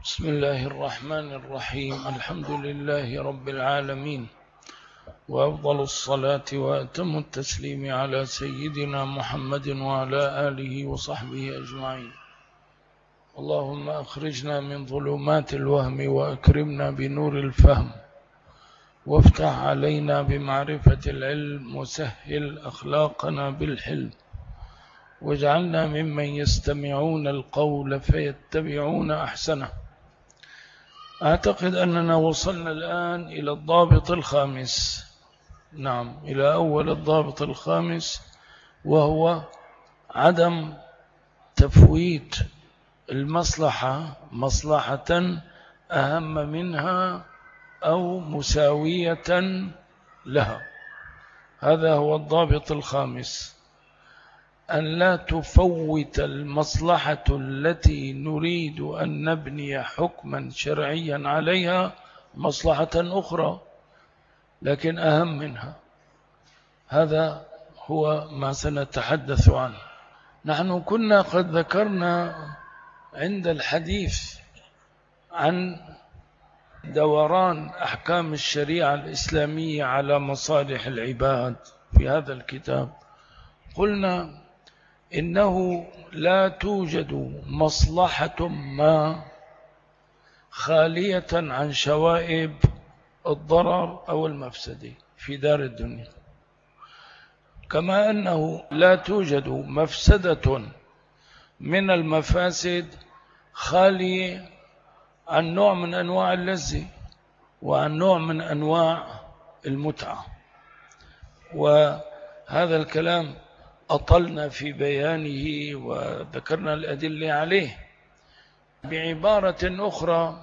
بسم الله الرحمن الرحيم. الحمد لله رب العالمين، وأفضل الصلاة وأتم التسليم على سيدنا محمد وعلى آله وصحبه أجمعين. اللهم أخرجنا من ظلمات الوهم وأكرمنا بنور الفهم، وافتح علينا بمعرفة العلم، وسهل أخلاقنا بالحلم، واجعلنا ممن يستمعون القول فيتبعون أحسنه. أعتقد أننا وصلنا الآن إلى الضابط الخامس. نعم، إلى أول الضابط الخامس، وهو عدم تفويت المصلحة مصلحة أهم منها أو مساوية لها. هذا هو الضابط الخامس، أن لا تفوت المصلحة التي نريد أن نبني حكما شرعيا عليها مصلحة أخرى لكن أهم منها. هذا هو ما سنتحدث عنه. نحن كنا قد ذكرنا عند الحديث عن دوران أحكام الشريعة الإسلامية على مصالح العباد في هذا الكتاب، قلنا إنه لا توجد مصلحة ما خالية عن شوائب الضرر أو المفسدة في دار الدنيا، كما أنه لا توجد مفسدة من المفاسد خالية عن نوع من أنواع اللذة وعن نوع من أنواع المتعة. وهذا الكلام أطلنا في بيانه وذكرنا الأدلة عليه. بعبارة أخرى،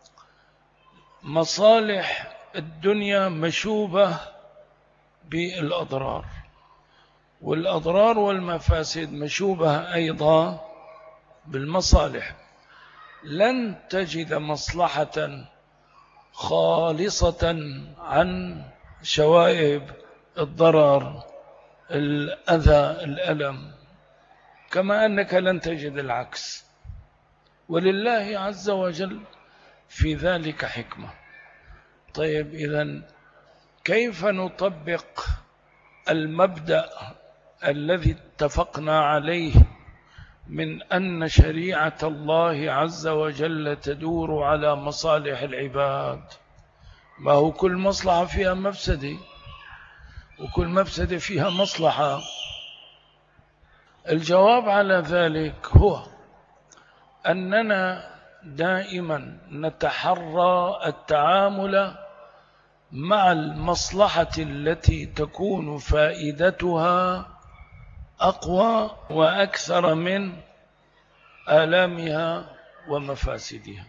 مصالح الدنيا مشوبة بالأضرار، والأضرار والمفاسد مشوبة أيضا بالمصالح. لن تجد مصلحة خالصة عن شوائب الضرر، الأذى، الألم، كما أنك لن تجد العكس، ولله عز وجل في ذلك حكمة. طيب، إذن كيف نطبق المبدأ الذي اتفقنا عليه من أن شريعة الله عز وجل تدور على مصالح العباد؟ ما هو كل مصلحة فيها مفسدة، وكل مفسدة فيها مصلحة. الجواب على ذلك هو أننا دائما نتحرى التعامل مع المصلحة التي تكون فائدتها أقوى وأكثر من آلامها ومفاسدها.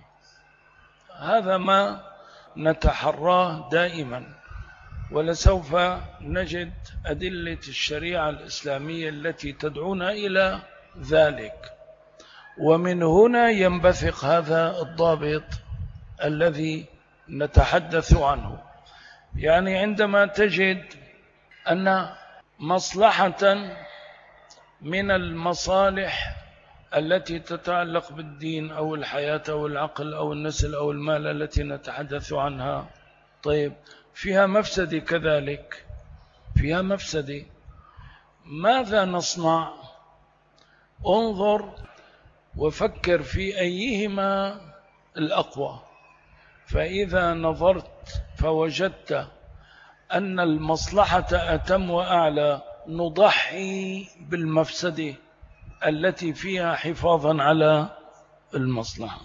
هذا ما نتحراه دائما، ولسوف نجد أدلة الشريعة الإسلامية التي تدعونا إلى ذلك. ومن هنا ينبثق هذا الضابط الذي نتحدث عنه. يعني عندما تجد أن مصلحة من المصالح التي تتعلق بالدين أو الحياة أو العقل أو النسل أو المال التي نتحدث عنها، طيب فيها مفسدة، كذلك فيها مفسدة، ماذا نصنع؟ انظر وفكر في أيهما الأقوى. فإذا نظرت فوجدت أن المصلحة أتم وأعلى، نضحي بالمفسدة التي فيها حفاظا على المصلحة.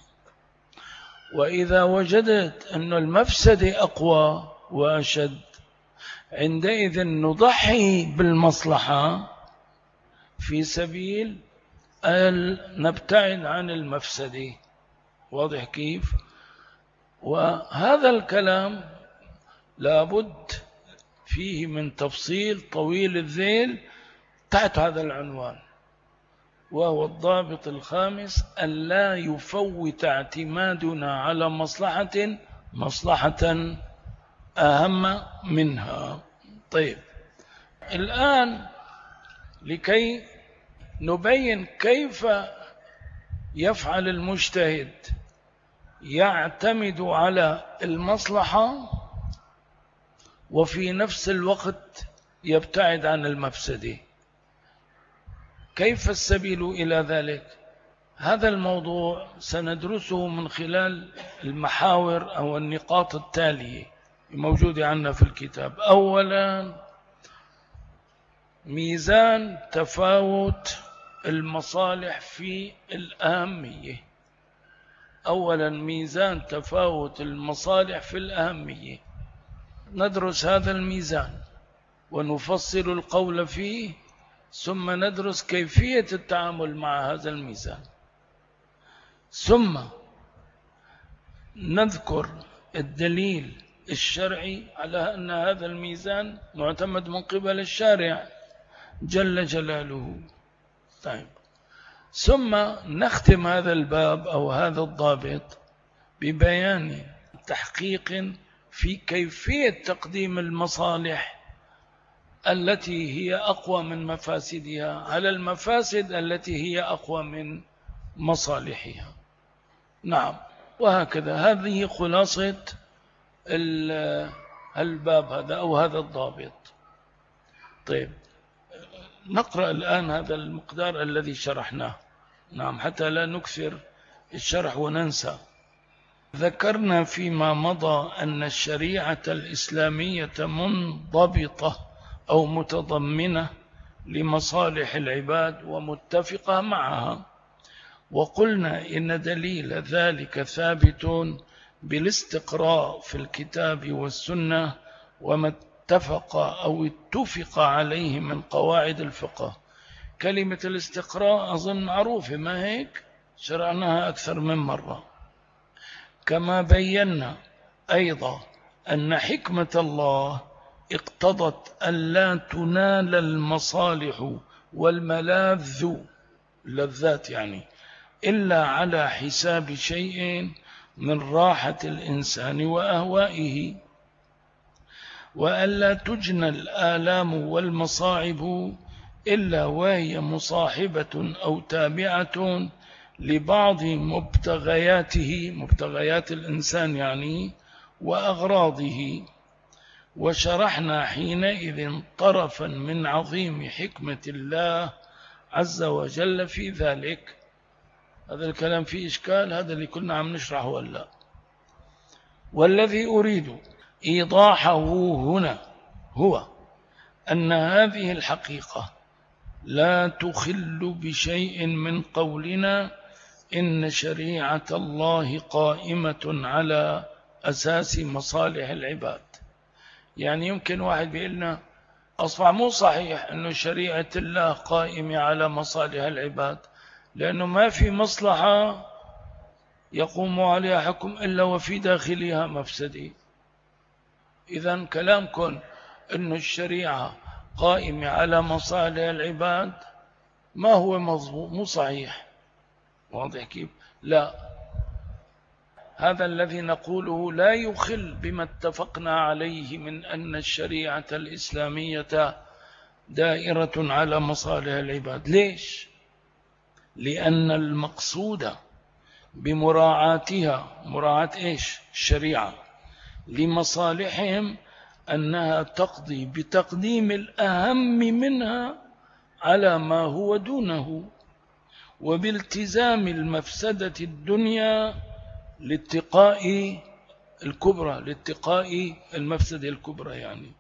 وإذا وجدت أن المفسدة أقوى وأشد، عندئذ نضحي بالمصلحة في سبيل أن نبتعد عن المفسدة. واضح كيف؟ وهذا الكلام لابد فيه من تفصيل طويل الذيل تحت هذا العنوان، وهو الضابط الخامس: أن لا يفوت اعتمادنا على مصلحة أهم منها. طيب، الآن لكي نبين كيف يفعل المجتهد يعتمد على المصلحة وفي نفس الوقت يبتعد عن المفسدة. كيف السبيل إلى ذلك؟ هذا الموضوع سندرسه من خلال المحاور أو النقاط التالية الموجودة عندنا في الكتاب. أولا، ميزان تفاوت المصالح في الأهمية. أولا، ميزان تفاوت المصالح في الأهمية. ندرس هذا الميزان ونفصل القول فيه، ثم ندرس كيفية التعامل مع هذا الميزان، ثم نذكر الدليل الشرعي على أن هذا الميزان معتمد من قبل الشارع جل جلاله. طيب، ثم نختم هذا الباب أو هذا الضابط ببيان تحقيق في كيفية تقديم المصالح التي هي أقوى من مفاسدها على المفاسد التي هي أقوى من مصالحها. نعم، وهكذا. هذه خلاصة الباب هذا أو هذا الضابط. طيب، نقرأ الآن هذا المقدار الذي شرحناه. نعم، حتى لا نكثر الشرح وننسى. ذكرنا فيما مضى أن الشريعة الإسلامية منضبطة أو متضمنة لمصالح العباد ومتفقة معها، وقلنا إن دليل ذلك ثابت بالاستقراء في الكتاب والسنة وما اتفق أو اتفق عليه من قواعد الفقه. كلمة الاستقراء أظن معروفة، ما هيك؟ شرعناها أكثر من مرة. كما بينا أيضا أن حكمة الله اقتضت أن لا تنال المصالح والملاذ اللذات يعني إلا على حساب شيء من راحة الإنسان وأهوائه، وألا تجنى الآلام والمصاعب إلا وهي مصاحبة أو تابعة لبعض مبتغياته، مبتغيات الإنسان يعني، وأغراضه. وشرحنا حينئذ طرفا من عظيم حكمة الله عز وجل في ذلك. هذا الكلام فيه إشكال، هذا اللي كنا عم نشرحه ولا. والذي أريد إيضاحه هنا هو أن هذه الحقيقة لا تخل بشيء من قولنا إن شريعة الله قائمة على أساس مصالح العباد. يعني يمكن واحد بيقولنا أصبح مو صحيح أن شريعة الله قائمة على مصالح العباد، لأنه ما في مصلحة يقوم عليها حكم إلا وفي داخلها مفسدة. إذن كلامكم أن الشريعة قائمة على مصالح العباد ما هو مضبوط، مو صحيح. واضح كيف؟ لا، هذا الذي نقوله لا يخل بما اتفقنا عليه من أن الشريعة الإسلامية دائرة على مصالح العباد. ليش؟ لأن المقصود بمراعاتها، مراعاة إيش؟ الشريعة لمصالحهم، أنها تقضي بتقديم الأهم منها على ما هو دونه، وبالتزام المفسدة الدنيا لاتقاء الكبرى، لاتقاء المفسدة الكبرى. يعني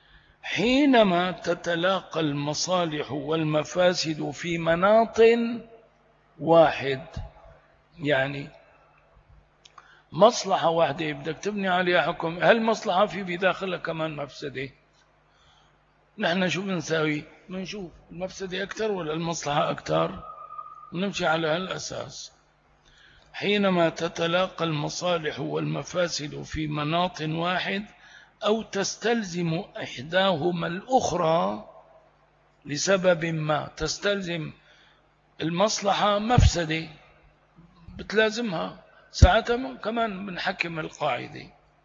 حينما تتلاقى المصالح والمفاسد في مناط واحد، يعني مصلحة واحدة بدك تبني عليها حكم، هل مصلحة في بداخلها كمان مفسدة؟ نحن شو بنساوي؟ بنشوف المفسدة أكثر ولا المصلحة أكثر، ونمشي على هالأساس. حينما تتلاقى المصالح والمفاسد في مناط واحد أو تستلزم إحداهما الأخرى لسبب ما، تستلزم المصلحة مفسدة بتلازمها، ساعتها كمان بنحكم القاعدة.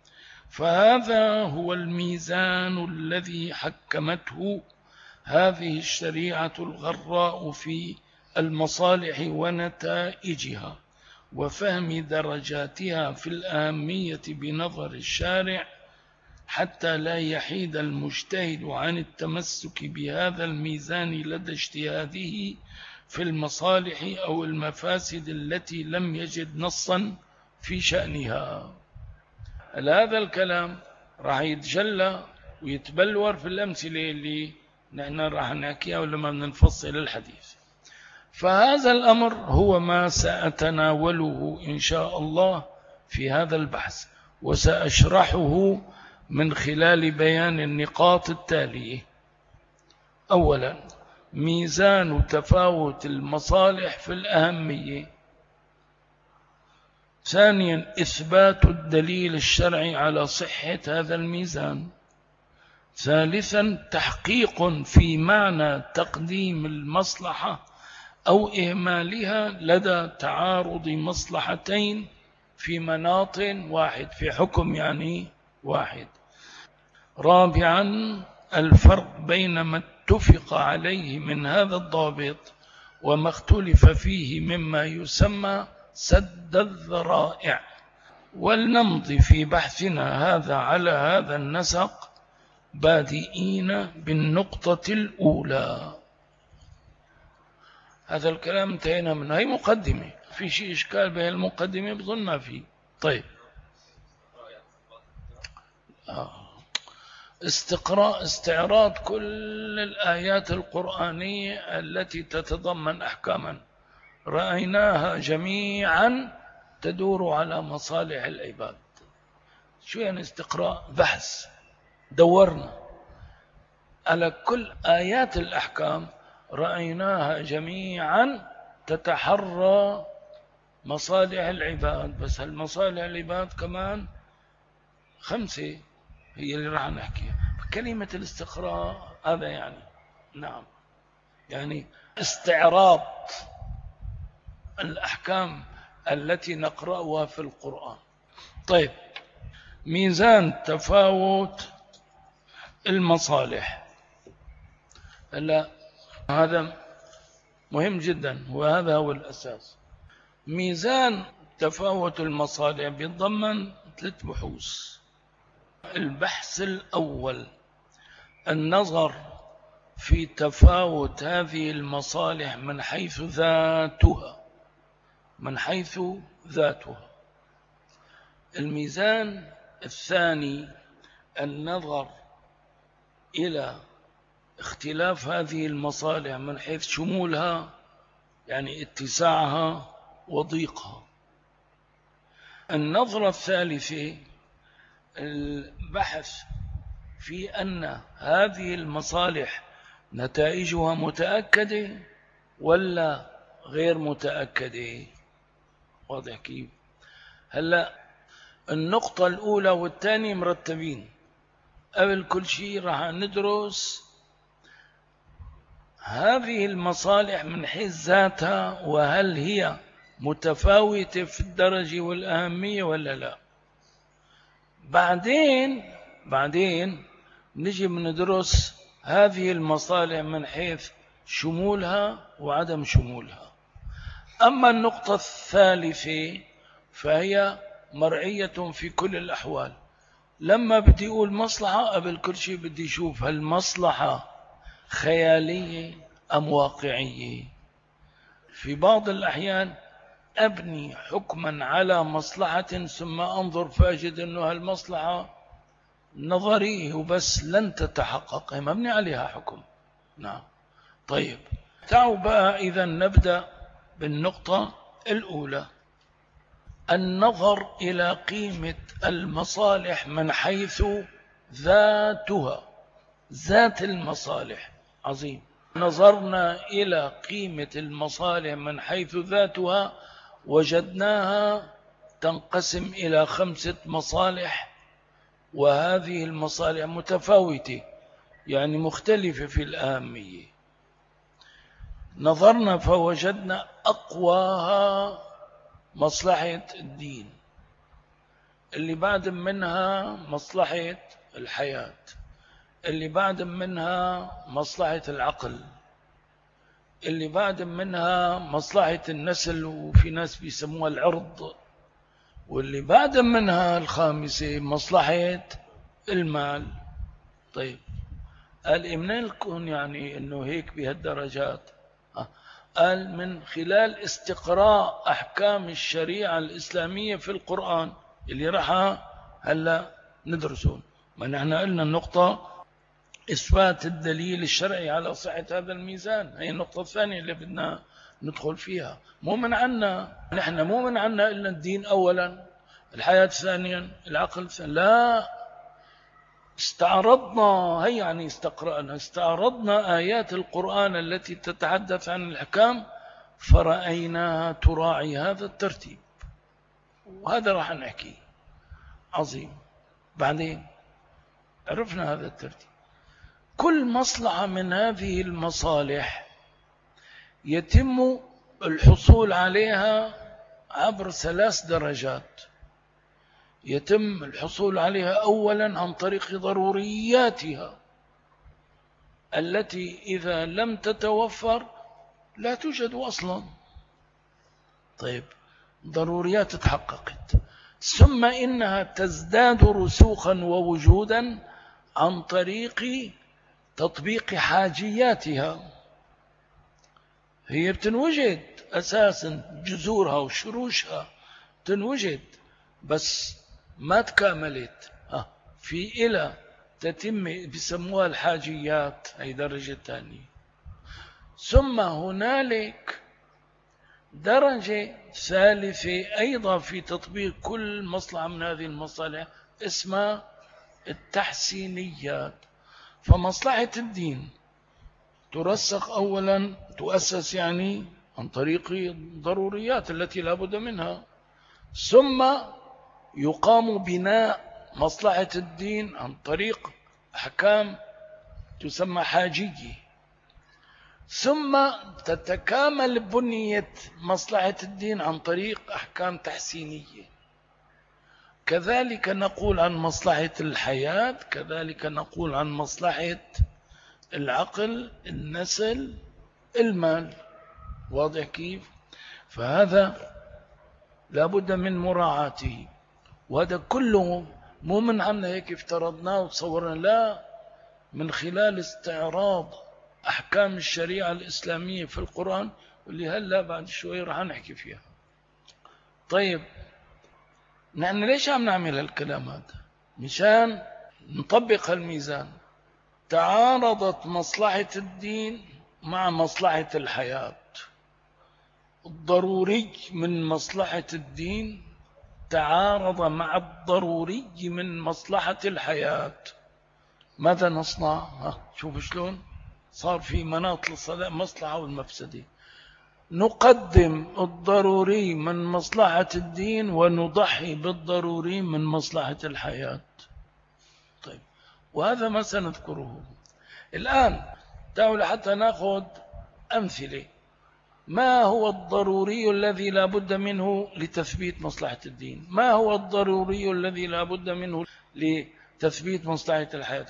فهذا هو الميزان الذي حكمته هذه الشريعة الغراء في المصالح ونتائجها، وفهم درجاتها في الأهمية بنظر الشارع، حتى لا يحيد المجتهد عن التمسك بهذا الميزان لدى اجتهاده في المصالح أو المفاسد التي لم يجد نصا في شأنها. هذا الكلام راح يتجلى ويتبلور في الأمثلة اللي نحن راح نحكيها ولما ننفصل الحديث. فهذا الأمر هو ما سأتناوله إن شاء الله في هذا البحث، وسأشرحه من خلال بيان النقاط التالية. أولا، ميزان تفاوت المصالح في الأهمية. ثانيا، إثبات الدليل الشرعي على صحة هذا الميزان. ثالثا، تحقيق في معنى تقديم المصلحة أو إهمالها لدى تعارض مصلحتين في مناط واحد، في حكم يعني واحد. رابعا، الفرق بين ما اتفق عليه من هذا الضابط وما اختلف فيه مما يسمى سد الذرائع. ولنمضي في بحثنا هذا على هذا النسق، بادئين بالنقطة الأولى. هذا الكلام انتهينا منه، هي مقدمة. في شيء إشكال بها المقدمة؟ بظن ما في. طيب، استعراض كل الآيات القرآنية التي تتضمن أحكاما رأيناها جميعا تدور على مصالح العباد. شو يعني استقراء؟ بحث، دورنا على كل آيات الأحكام رأيناها جميعا تتحرى مصالح العباد. بس المصالح العباد كمان 5 هي اللي راح نحكيها. كلمة الاستقراء هذا يعني نعم، يعني استعراض الأحكام التي نقرأها في القرآن. طيب، ميزان تفاوت المصالح. هلا هذا مهم جدا، وهذا هو الأساس. ميزان تفاوت المصالح بيتضمن 3 بحوث. البحث الأول، النظر في تفاوت هذه المصالح من حيث ذاتها. الميزان الثاني، النظر إلى اختلاف هذه المصالح من حيث شمولها، يعني اتساعها وضيقها. النظرة الثالثة، البحث في أن هذه المصالح نتائجها متأكدة ولا غير متأكدة. واضح كيف؟ هلا النقطة الأولى والثانية مرتبين. قبل كل شيء راح ندرس هذه المصالح من حيث ذاتها، وهل هي متفاوتة في الدرجة والأهمية ولا لا. بعدين نجي ندرس هذه المصالح من حيث شمولها وعدم شمولها. أما النقطة الثالثة فهي مرعية في كل الأحوال. لما بدي أقول مصلحة، قبل كل شيء بدي أشوف هل المصلحة خيالية أم واقعية. في بعض الأحيان أبني حكما على مصلحة ثم أنظر فأجد أنه هالمصلحة نظريه وبس لن تتحقق، مبني عليها حكم. نعم. طيب، تعالوا بقى إذا نبدأ بالنقطة الأولى، النظر إلى قيمة المصالح من حيث ذاتها. ذات المصالح عظيم. نظرنا إلى قيمة المصالح من حيث ذاتها، وجدناها تنقسم إلى 5 مصالح، وهذه المصالح متفاوتة يعني مختلفة في الأهمية. نظرنا فوجدنا أقواها مصلحة الدين، اللي بعد منها مصلحة الحياة، اللي بعد منها مصلحة العقل، اللي بعد منها مصلحة النسل، وفي ناس بيسموها العرض. واللي بعد منها الخامسة مصلحة المال. طيب قال منين لكم يعني انه هيك بهالدرجات؟ قال من خلال استقراء احكام الشريعة الاسلامية في القرآن اللي راح هلا ندرسون. ما نحن قلنا النقطة إثبات الدليل الشرعي على صحة هذا الميزان، هي النقطة الثانية اللي بدنا ندخل فيها. مو من عنا نحن، مو من عنا إلا الدين أولا، الحياة ثانيا، العقل ثانيا. لا، استعرضنا، هي يعني استعرضنا آيات القرآن التي تتحدث عن الأحكام فرأيناها تراعي هذا الترتيب، وهذا راح نحكي. عظيم. بعدين عرفنا هذا الترتيب. كل مصلحة من هذه المصالح يتم الحصول عليها عبر 3 درجات. يتم الحصول عليها أولا عن طريق ضرورياتها التي إذا لم تتوفر لا توجد أصلا. طيب ضروريات تحققت، ثم إنها تزداد رسوخا ووجودا عن طريق تطبيق حاجياتها. هي بتنوجد أساسا، جذورها وشروشها تنوجد، بس ما تكاملت. في إلى تتم بسموها الحاجيات، هي درجة ثانية. ثم هنالك درجة ثالثة أيضا في تطبيق كل مصلحة من هذه المصالح، اسمها التحسينيات. فمصلحة الدين ترسخ أولا، تؤسس يعني عن طريق الضروريات التي لا بد منها، ثم يقام بناء مصلحة الدين عن طريق أحكام تسمى حاجية، ثم تتكامل بنية مصلحة الدين عن طريق أحكام تحسينية. كذلك نقول عن مصلحة الحياة، كذلك نقول عن مصلحة العقل، النسل، المال. واضح كيف؟ فهذا لابد من مراعاته، وهذا كله مو من عنا هيك افترضناه وتصورنا، لا، من خلال استعراض أحكام الشريعة الإسلامية في القرآن، واللي هلا بعد شوي راح نحكي فيها. طيب نحن ليش عم نعمل هالكلام هذا؟ مشان نطبق الميزان. تعارضت مصلحة الدين مع مصلحة الحياة. الضروري من مصلحة الدين تعارض مع الضروري من مصلحة الحياة. ماذا نصنع؟ شوف شلون صار في مناط المصلحة والمفسدة. نقدم الضروري من مصلحة الدين ونضحي بالضروري من مصلحة الحياة. طيب، وهذا ما سنذكره الآن. تعالوا حتى نأخذ أمثلة. ما هو الضروري الذي لا بد منه لتثبيت مصلحة الدين؟ ما هو الضروري الذي لا بد منه لتثبيت مصلحة الحياة؟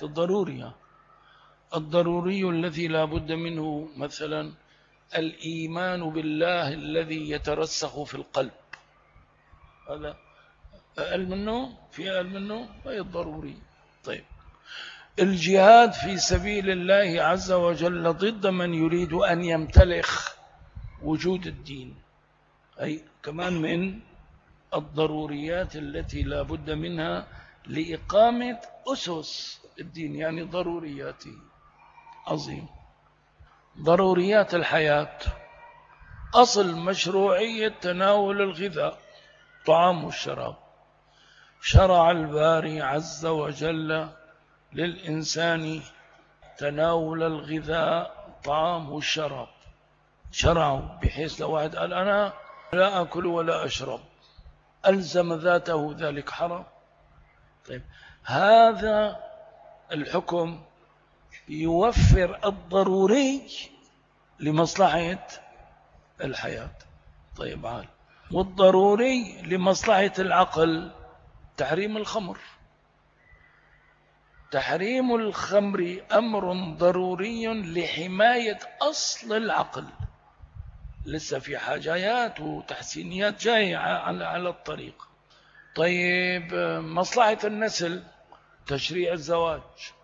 الضروري الذي لا بد منه مثلا الإيمان بالله الذي يترسخ في القلب. هذا أقل منه، في أقل منه، هي الضروري. طيب، الجهاد في سبيل الله عز وجل ضد من يريد أن يمتلخ وجود الدين، أي كمان من الضروريات التي لا بد منها لإقامة أسس الدين، يعني ضرورياته. عظيم. ضروريات الحياة. أصل مشروعية تناول الغذاء، طعام والشراب. شرع الباري عز وجل للإنسان تناول الغذاء، طعام والشراب. شرعوا بحيث لو واحد قال أنا لا أكل ولا أشرب ألزم ذاته ذلك حرام. طيب، هذا الحكم يوفر الضروري لمصلحة الحياة. طيب عال. والضروري لمصلحة العقل تحريم الخمر. تحريم الخمر أمر ضروري لحماية أصل العقل. لسه في حاجات وتحسينيات جاية على الطريق. طيب مصلحة النسل، تشريع الزواج،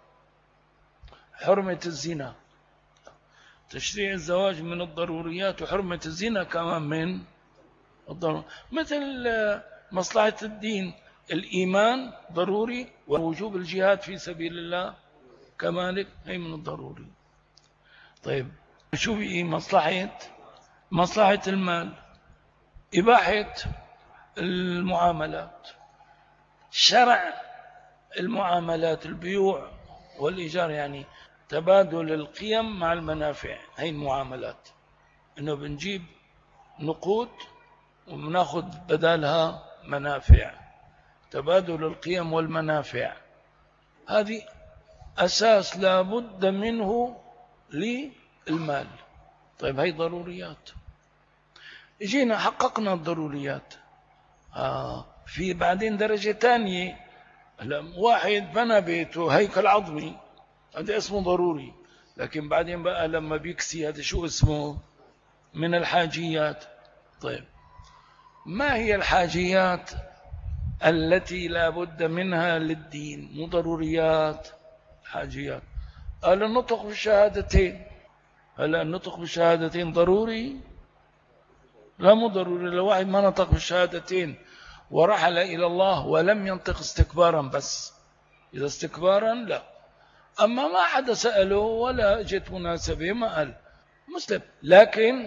حرمة الزنا. تشريع الزواج من الضروريات، وحرمة الزنا كمان من الضروري. مثل مصلحة الدين، الإيمان ضروري، ووجوب الجهاد في سبيل الله كذلك هي من الضروري. طيب شو في مصلحة المال، إباحة المعاملات، شرع المعاملات، البيوع والإيجار، يعني تبادل القيم مع المنافع. هي المعاملات، إنه بنجيب نقود وبناخذ بدالها منافع. تبادل القيم والمنافع هذه أساس لا بد منه للمال. طيب هي ضروريات. جينا حققنا الضروريات، في بعدين درجة تانية. واحد بنى بيته هيكل عظمي، هذا اسمه ضروري. لكن بعدين بقى لما بيكسي، هذا شو اسمه؟ من الحاجيات. طيب ما هي الحاجيات التي لا بد منها للدين؟ مو ضروريات، حاجيات. قال النطق بالشهادتين. هل النطق بالشهادتين ضروري؟ لا، مو ضروري. لو واحد ما نطق بالشهادتين ورحل إلى الله ولم ينطق استكبارا بس، إذا استكبارا لا. أما ما حدا سأله ولا جت مناسبة ما قال مسلم. لكن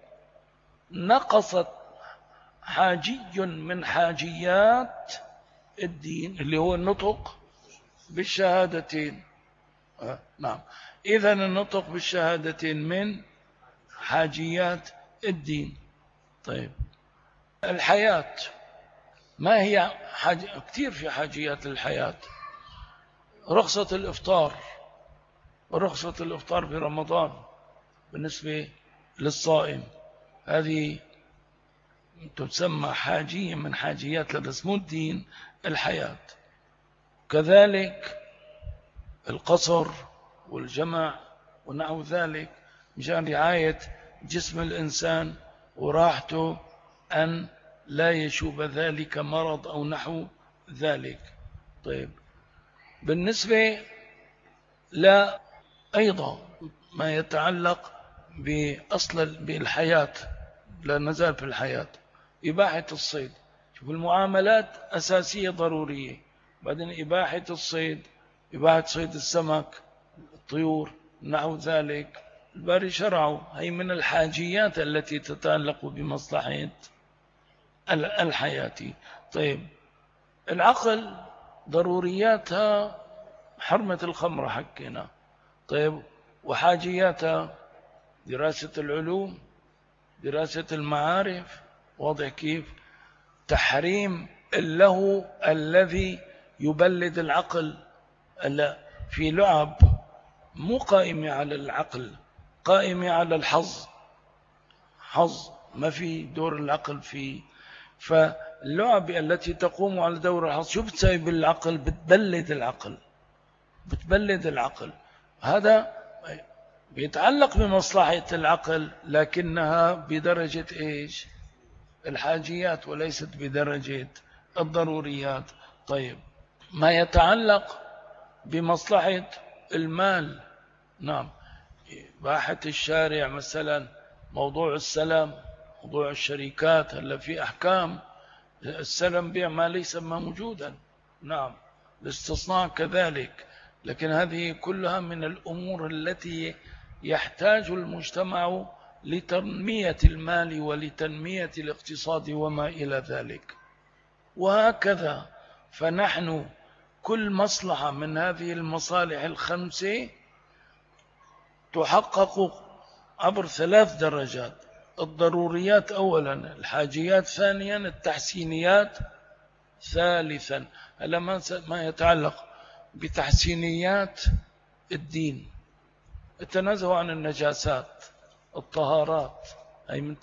نقصت حاجي من حاجيات الدين اللي هو النطق بالشهادتين. نعم، إذن النطق بالشهادتين من حاجيات الدين. طيب الحياة، ما هي كثير في حاجيات الحياة. رخصة الإفطار، ورخصة الإفطار في رمضان بالنسبة للصائم، هذه تسمى حاجية من حاجيات الرسم الدين، الحياة. كذلك القصر والجمع ونحو ذلك، مشان رعاية جسم الإنسان وراحته، أن لا يشوب ذلك مرض أو نحو ذلك. طيب بالنسبة لا أيضا ما يتعلق بأصل بالحياة، لا نزال في الحياة، إباحة الصيد. شوف المعاملات أساسية ضرورية، بعدين إباحة الصيد، إباحة صيد السمك، الطيور نحو ذلك. الباري شرعوا هي من الحاجيات التي تتعلق بمصلحة الحياة. طيب العقل ضرورياتها حرمة الخمر حكينا. طيب وحاجياتها دراسة العلوم، دراسة المعارف، واضح كيف؟ تحريم اللهو الذي يبلد العقل. في لعب مو قائمة على العقل، قائمة على الحظ، حظ ما في دور العقل فيه. فاللعب التي تقوم على دور الحظ شو بتسوي بالعقل؟ بتبلد العقل، بتبلد العقل. هذا بيتعلق بمصلحة العقل، لكنها بدرجة إيش؟ الحاجيات، وليست بدرجة الضروريات. طيب ما يتعلق بمصلحة المال، نعم، إباحة الشارع مثلا، موضوع السلام، موضوع الشركات. هلا في أحكام السلم بيع ما ليس ما موجودا، نعم، الاستصناع كذلك. لكن هذه كلها من الأمور التي يحتاج المجتمع لتنمية المال ولتنمية الاقتصاد وما إلى ذلك. وهكذا فنحن كل مصلحة من هذه المصالح الخمسة تحقق عبر 3 درجات: الضروريات أولا، الحاجيات ثانيا، التحسينيات ثالثا. هذا ما يتعلق بتحسينيات الدين: التنزه عن النجاسات، الطهارات، أي من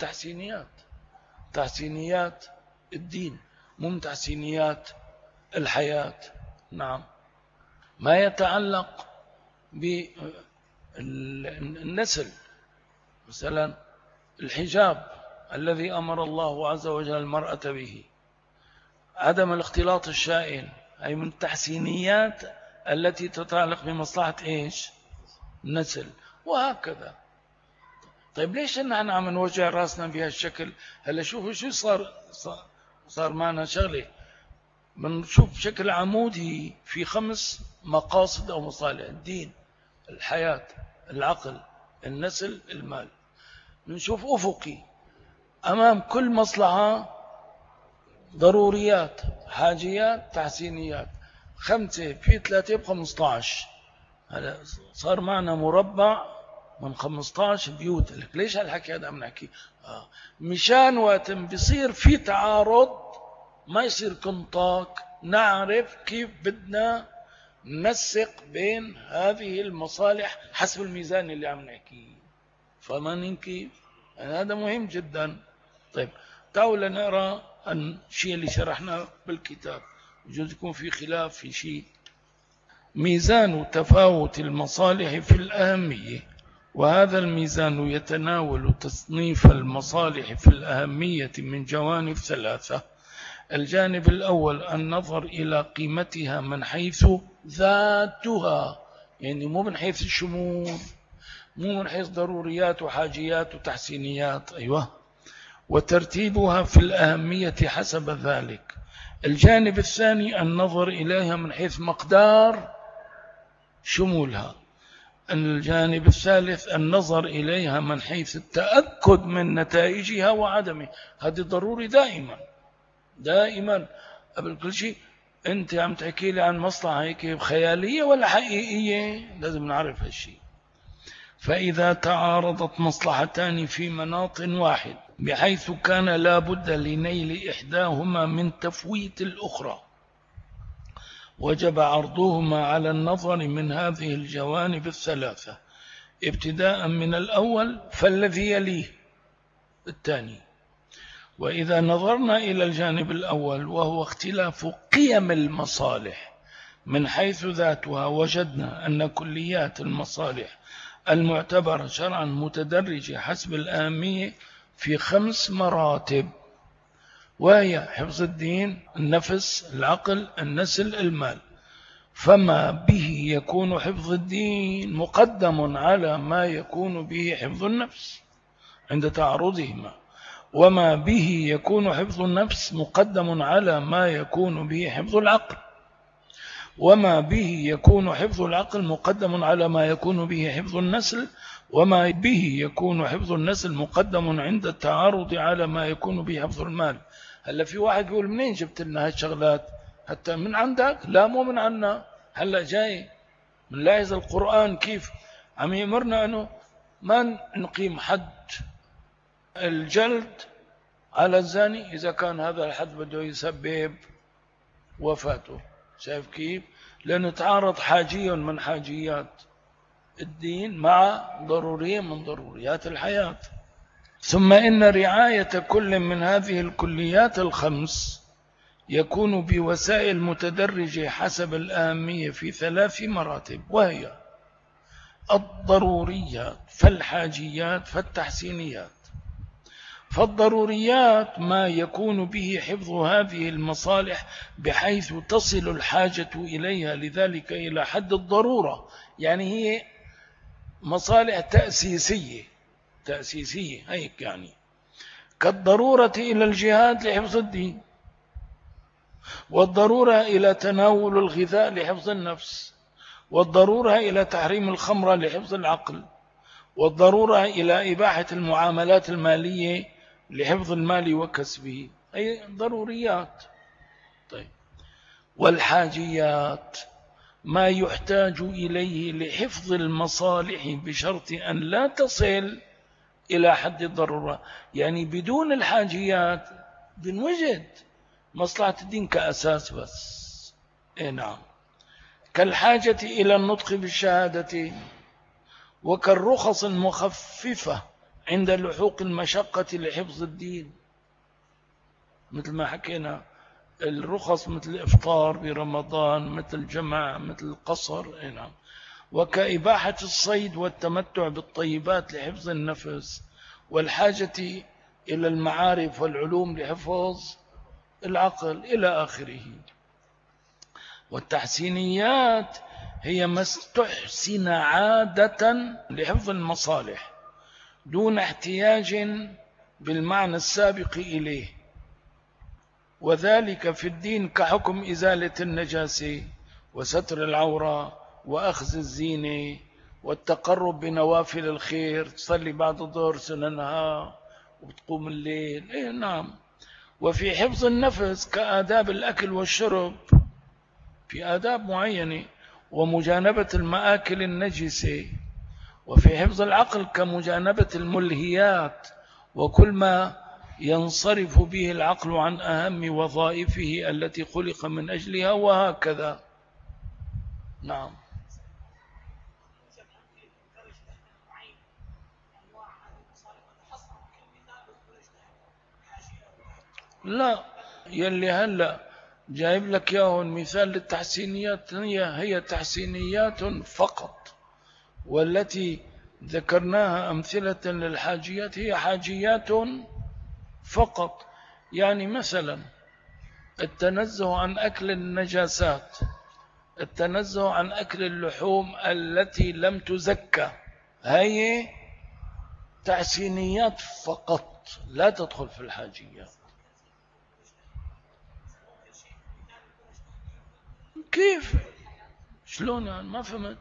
تحسينيات الدين، مو من تحسينيات الحياة. نعم. ما يتعلق بالنسل مثلا، الحجاب الذي أمر الله عز وجل المرأة به، عدم الاختلاط الشائن، أي من التحسينيات التي تتعلق بمصلحة إيش؟ النسل، وهكذا. طيب ليش نحن عم نوجع راسنا بهالشكل؟ هلا شوفوا شو صار معنا شغلة، بنشوف بشكل عمودي في 5 مقاصد أو مصالح: الدين، الحياة، العقل، النسل، المال. بنشوف أفقي أمام كل مصلحة ضروريات، حاجيات، تحسينيات. 5 في 3 ب15. هلا صار معنا مربع من 15 بيوت. لك ليش هالحكي هذا عم نحكي؟ مشان وقت بيصير في تعارض ما يصير كنطاك، نعرف كيف بدنا ننسق بين هذه المصالح حسب الميزان اللي عم نحكيه. فمانين كيف؟ يعني هذا مهم جدا. طيب تعالوا لنقرأ الشيء اللي شرحناه بالكتاب، يجوز يكون في خلاف في شيء. ميزان تفاوت المصالح في الأهمية، وهذا الميزان يتناول تصنيف المصالح في الأهمية من جوانب 3. الجانب الأول النظر إلى قيمتها من حيث ذاتها، يعني مو من حيث الشمول، مو من حيث ضروريات وحاجيات وتحسينيات. أيوة. وترتيبها في الأهمية حسب ذلك. الجانب الثاني النظر إليها من حيث مقدار شمولها. الجانب الثالث النظر إليها من حيث التأكد من نتائجها وعدمه. هذا ضروري دائما قبل كل شيء. أنت عم تحكي لي عن مصلحة هيك خيالية ولا حقيقية؟ لازم نعرف هالشيء. فإذا تعارضت مصلحتان في مناط واحد بحيث كان لا بد لنيل إحداهما من تفويت الأخرى، وجب عرضهما على النظر من هذه الجوانب 3، ابتداء من الأول فالذي يليه الثاني. وإذا نظرنا إلى الجانب الأول وهو اختلاف قيم المصالح من حيث ذاتها، وجدنا أن كليات المصالح المعتبرة شرعا متدرجة حسب الأهمية في 5 مراتب، وهي حفظ الدين، النفس، العقل، النسل، المال. فما به يكون حفظ الدين مقدم على ما يكون به حفظ النفس عند تعارضهما، وما به يكون حفظ النفس مقدم على ما يكون به حفظ العقل، وما به يكون حفظ العقل مقدم على ما يكون به حفظ النسل، وما به يكون حفظ النسل مقدم عند التعارض على ما يكون به حفظ المال. هلا في واحد يقول منين جبت لنا هالشغلات؟ حتى من عندك؟ لا مو من عنا. هلا جاي بنلاحظ القرآن كيف عم يأمرنا أنه ما نقيم حد الجلد على الزاني إذا كان هذا الحد بده يسبب وفاته. شايف كيف؟ لأنه تعارض حاجي من حاجيات الدين مع ضرورية من ضروريات الحياة. ثم إن رعاية كل من هذه الكليات 5 يكون بوسائل متدرجة حسب الأهمية في 3 مراتب، وهي الضروريات، فالحاجيات، فالتحسينيات. فالضروريات ما يكون به حفظ هذه المصالح بحيث تصل الحاجة إليها لذلك إلى حد الضرورة، يعني هي مصالح تأسيسية هيك، يعني كالضرورة إلى الجهاد لحفظ الدين، والضرورة إلى تناول الغذاء لحفظ النفس، والضرورة إلى تحريم الخمر لحفظ العقل، والضرورة إلى إباحة المعاملات المالية لحفظ المال وكسبه، أي ضروريات. طيب. والحاجيات ما يحتاج إليه لحفظ المصالح بشرط أن لا تصل إلى حد الضرورة، يعني بدون الحاجيات بنوجد مصلحة الدين كأساس بس. نعم. كالحاجة إلى النطق بالشهادة، وكالرخص المخففة عند لحوق المشقة لحفظ الدين، مثل ما حكينا الرخص مثل الإفطار برمضان، مثل الجمع، مثل القصر. نعم. وكإباحة الصيد والتمتع بالطيبات لحفظ النفس، والحاجة إلى المعارف والعلوم لحفظ العقل إلى آخره. والتحسينيات هي ما استحسن عادة لحفظ المصالح دون احتياج بالمعنى السابق إليه، وذلك في الدين كحكم إزالة النجاسة وستر العورة وأخذ الزينة والتقرب بنوافل الخير، تصلي بعد الظهر سننها وبتقوم الليل. إيه نعم. وفي حفظ النفس كآداب الأكل والشرب، في آداب معينة، ومجانبة المآكل النجسة. وفي حفظ العقل كمجانبة الملهيات وكل ما ينصرف به العقل عن أهم وظائفه التي خلق من أجلها، وهكذا. نعم. لا، يلي هلأ جايب لك ياهن مثال للتحسينيات هي تحسينيات فقط، والتي ذكرناها أمثلة للحاجيات هي حاجيات فقط. يعني مثلا التنزه عن أكل النجاسات، التنزه عن أكل اللحوم التي لم تزكى، هي تحسينيات فقط لا تدخل في الحاجيات. كيف؟ شلون يعني؟ ما فهمت.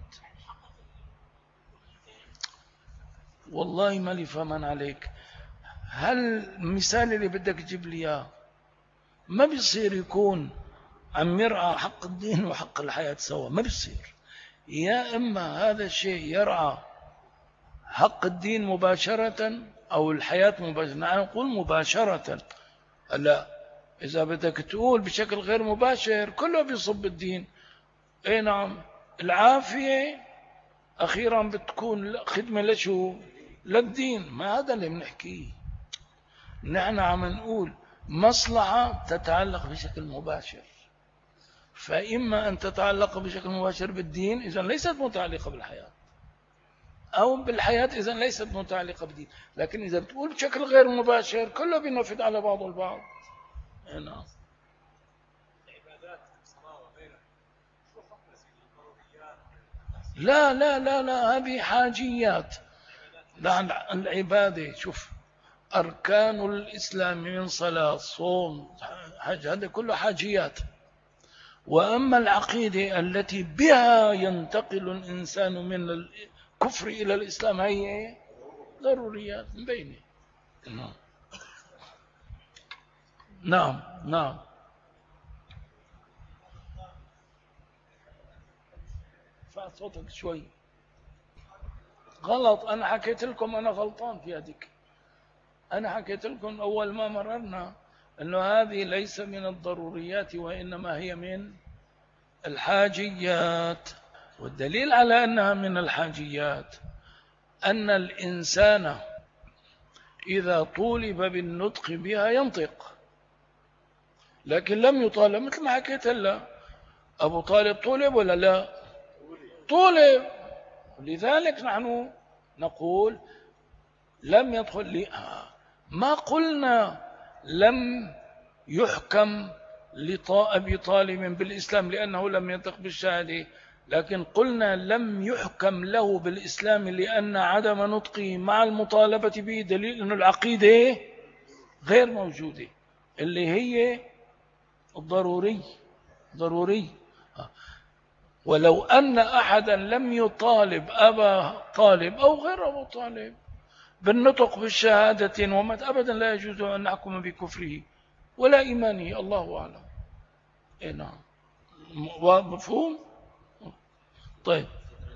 والله ما لي فهمان عليك. هل المثال اللي بدك تجيب لي اياه ما بيصير يكون عم يرعى حق الدين وحق الحياة سوا؟ ما بيصير. يا إما هذا الشيء يرعى حق الدين مباشرة أو الحياة مباشرة. نحن نقول مباشرة. لا، إذا بدك تقول بشكل غير مباشر كله بيصب الدين. اي نعم. العافية أخيرا بتكون خدمة لشو؟ للدين. ما هذا اللي بنحكيه. نحن عم نقول مصلحة تتعلق بشكل مباشر، فإما أن تتعلق بشكل مباشر بالدين إذا ليست متعلقة بالحياة، أو بالحياة إذا ليست متعلقة بالدين. لكن إذا بتقول بشكل غير مباشر كله بينفذ على بعض البعض. نعم. لا لا لا لا، هذه حاجيات. لا، العبادة شوف، أركان الإسلام من صلاة صوم حج، هذا كله حاجيات. وأما العقيدة التي بها ينتقل الإنسان من الكفر إلى الإسلام هي ضروريات بينه. نعم نعم نعم. ارفع صوتك شوي. غلط. أنا حكيت لكم أنا غلطان في هذيك. أنا حكيت لكم أول ما مررنا أنه هذه ليس من الضروريات وإنما هي من الحاجيات. والدليل على أنها من الحاجيات أن الإنسان إذا طولب بالنطق بها ينطق، لكن لم يطالب. مثل ما حكيت هلا، أبو طالب طولب ولا لا؟ طولب. لذلك نحن نقول لم يدخل لي. ما قلنا لم يحكم لأبي طالب بالإسلام لأنه لم ينطق بالشهادة، لكن قلنا لم يحكم له بالإسلام لأن عدم نطقه مع المطالبة به دليل أن العقيدة غير موجودة، اللي هي الضروري. ضروري. ولو أن أحدا لم يطالب أبا طالب أو غير أبو طالب بالنطق بالشهادة ومات أبدا لا يجوز أن نحكم بكفره ولا إيمانه. الله أعلم. إيه نعم. مفهوم. طيب.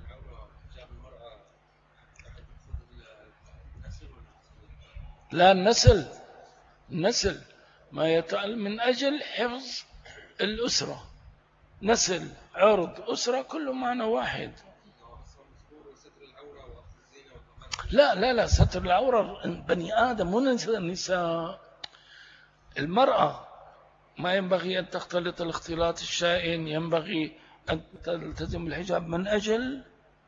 لا، النسل ما يتعلم من أجل حفظ الأسرة. نسل، عرض، أسرة، كله معنى واحد. لا لا لا، ستر العورة بني آدم مو النساء. المرأة ما ينبغي أن تختلط الاختلاط الشائن، ينبغي أن تلتزم الحجاب من أجل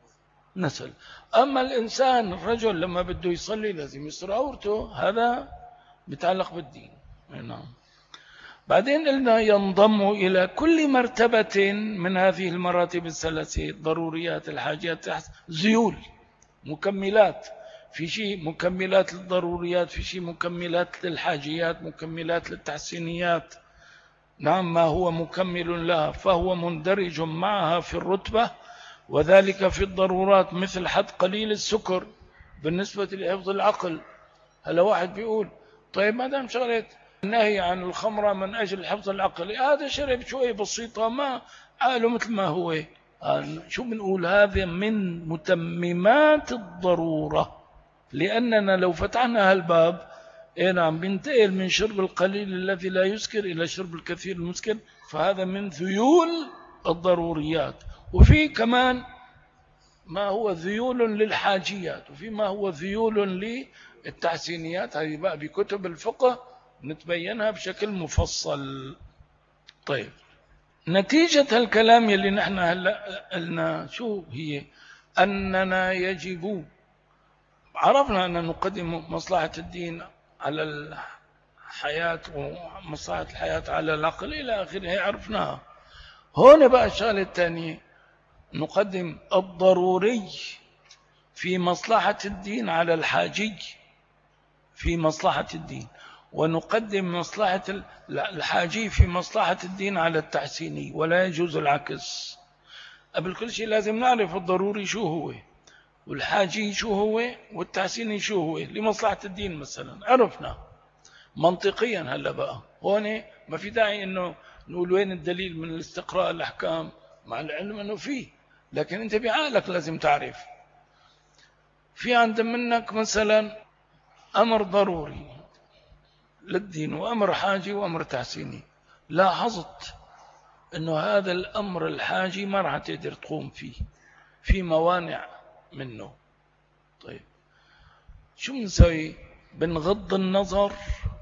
نسل. أما الإنسان الرجل لما بده يصلي لازم يستر عورته، هذا بيتعلق بالدين. نعم. بعدين قلنا ينضم إلى كل مرتبة من هذه المراتب الثلاثة، ضروريات، الحاجات، ذيول، مكملات. في شيء مكملات للضروريات، في شيء مكملات للحاجيات، مكملات للتحسينيات. نعم، ما هو مكمل لها فهو مندرج معها في الرتبة، وذلك في الضرورات مثل حد قليل السكر بالنسبة لحفظ العقل. هلا واحد بيقول طيب ما دام شغلت النهي عن الخمرة من أجل حفظ العقل، هذا شرب شوية بسيطة ما قالوا مثل ما هو. شو بنقول؟ هذا من متممات الضرورة، لأننا لو فتحنا هالباب نعم بنتقل من شرب القليل الذي لا يسكر إلى شرب الكثير المسكر، فهذا من ذيول الضروريات. وفي كمان ما هو ذيول للحاجيات، وفي ما هو ذيول للتحسينيات. هذه بقى بكتب الفقه نتبينها بشكل مفصل. طيب، نتيجة الكلام يلي نحن هلأ قلنا شو هي؟ أننا يجب، عرفنا أن نقدم مصلحة الدين على الحياة ومصلحة الحياة على العقل إلى آخره، عرفناها. هون بقى الشغلة الثانية، نقدم الضروري في مصلحة الدين على الحاجي في مصلحة الدين، ونقدم مصلحة الحاجي في مصلحة الدين على التحسيني، ولا يجوز العكس. قبل كل شيء لازم نعرف الضروري شو هو، والحاجي شو هو، والتحسيني شو هو لمصلحة الدين. مثلا عرفنا منطقيا. هلا بقى هون ما في داعي انه نقول وين الدليل من الاستقراء الأحكام، مع العلم انه فيه، لكن انت بعقلك لازم تعرف. في عند منك مثلا أمر ضروري للدين، وأمر حاجي، وأمر تحسيني. لاحظت أنه هذا الأمر الحاجي ما راح تقدر تقوم فيه، في موانع منه. طيب شو بنسوي؟ بنغض النظر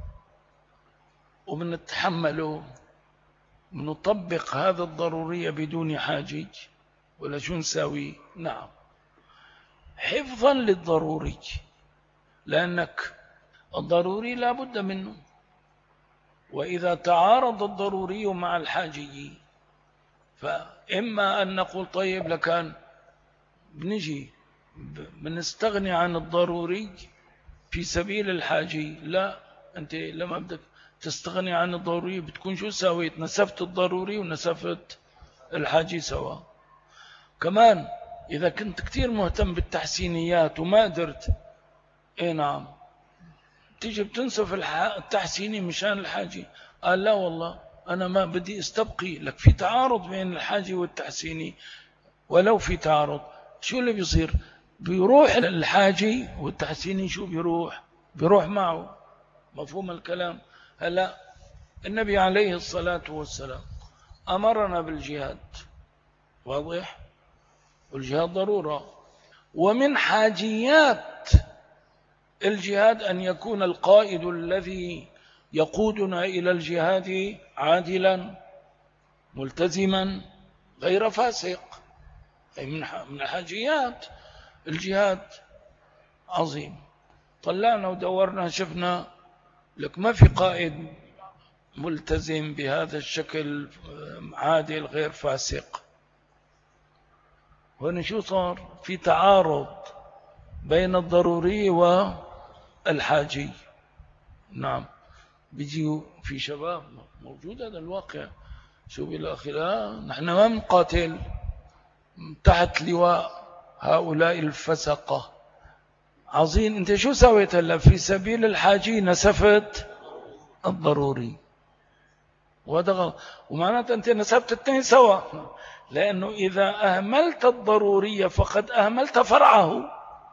وبنتحمله، بنطبق هذا الضرورية بدون حاجج، ولا شو نسوي؟ نعم، حفظا للضروري، لأنك الضروري لا بد منه. وإذا تعارض الضروري مع الحاجي، فإما أن نقول طيب لكان بنجي بنستغني عن الضروري في سبيل الحاجي. لا، أنت لما بدك تستغني عن الضروري بتكون شو سويت؟ نسفت الضروري ونسفت الحاجي سوا. كمان إذا كنت كتير مهتم بالتحسينيات وما قدرت، نعم، تيجي بتنسف التحسيني مشان الحاجي. قال لا والله أنا ما بدي استبقي لك، في تعارض بين الحاجي والتحسيني. ولو في تعارض شو اللي بيصير؟ بيروح الحاجي والتحسيني شو بيروح معه. مفهوم الكلام؟ هلا النبي عليه الصلاة والسلام أمرنا بالجهاد، واضح؟ والجهاد ضرورة، ومن حاجيات الجهاد أن يكون القائد الذي يقودنا إلى الجهاد عادلا ملتزما غير فاسق. أي من حاجيات الجهاد. عظيم. طلعنا ودورنا شفنا لك ما في قائد ملتزم بهذا الشكل، عادل غير فاسق. هنا شو صار؟ في تعارض بين الضروري والحاجي. نعم، بيجيوا في شباب موجود هذا الواقع. شو بالآخرة نحن ما بنقاتل تحت لواء هؤلاء الفسقة. عظيم. انت شو سويت هلا؟ في سبيل الحاجي نسفت الضروري، وهذا غلط. ومعناته انت نسبت الاثنين سوا، لأنه إذا أهملت الضرورية فقد أهملت فرعه.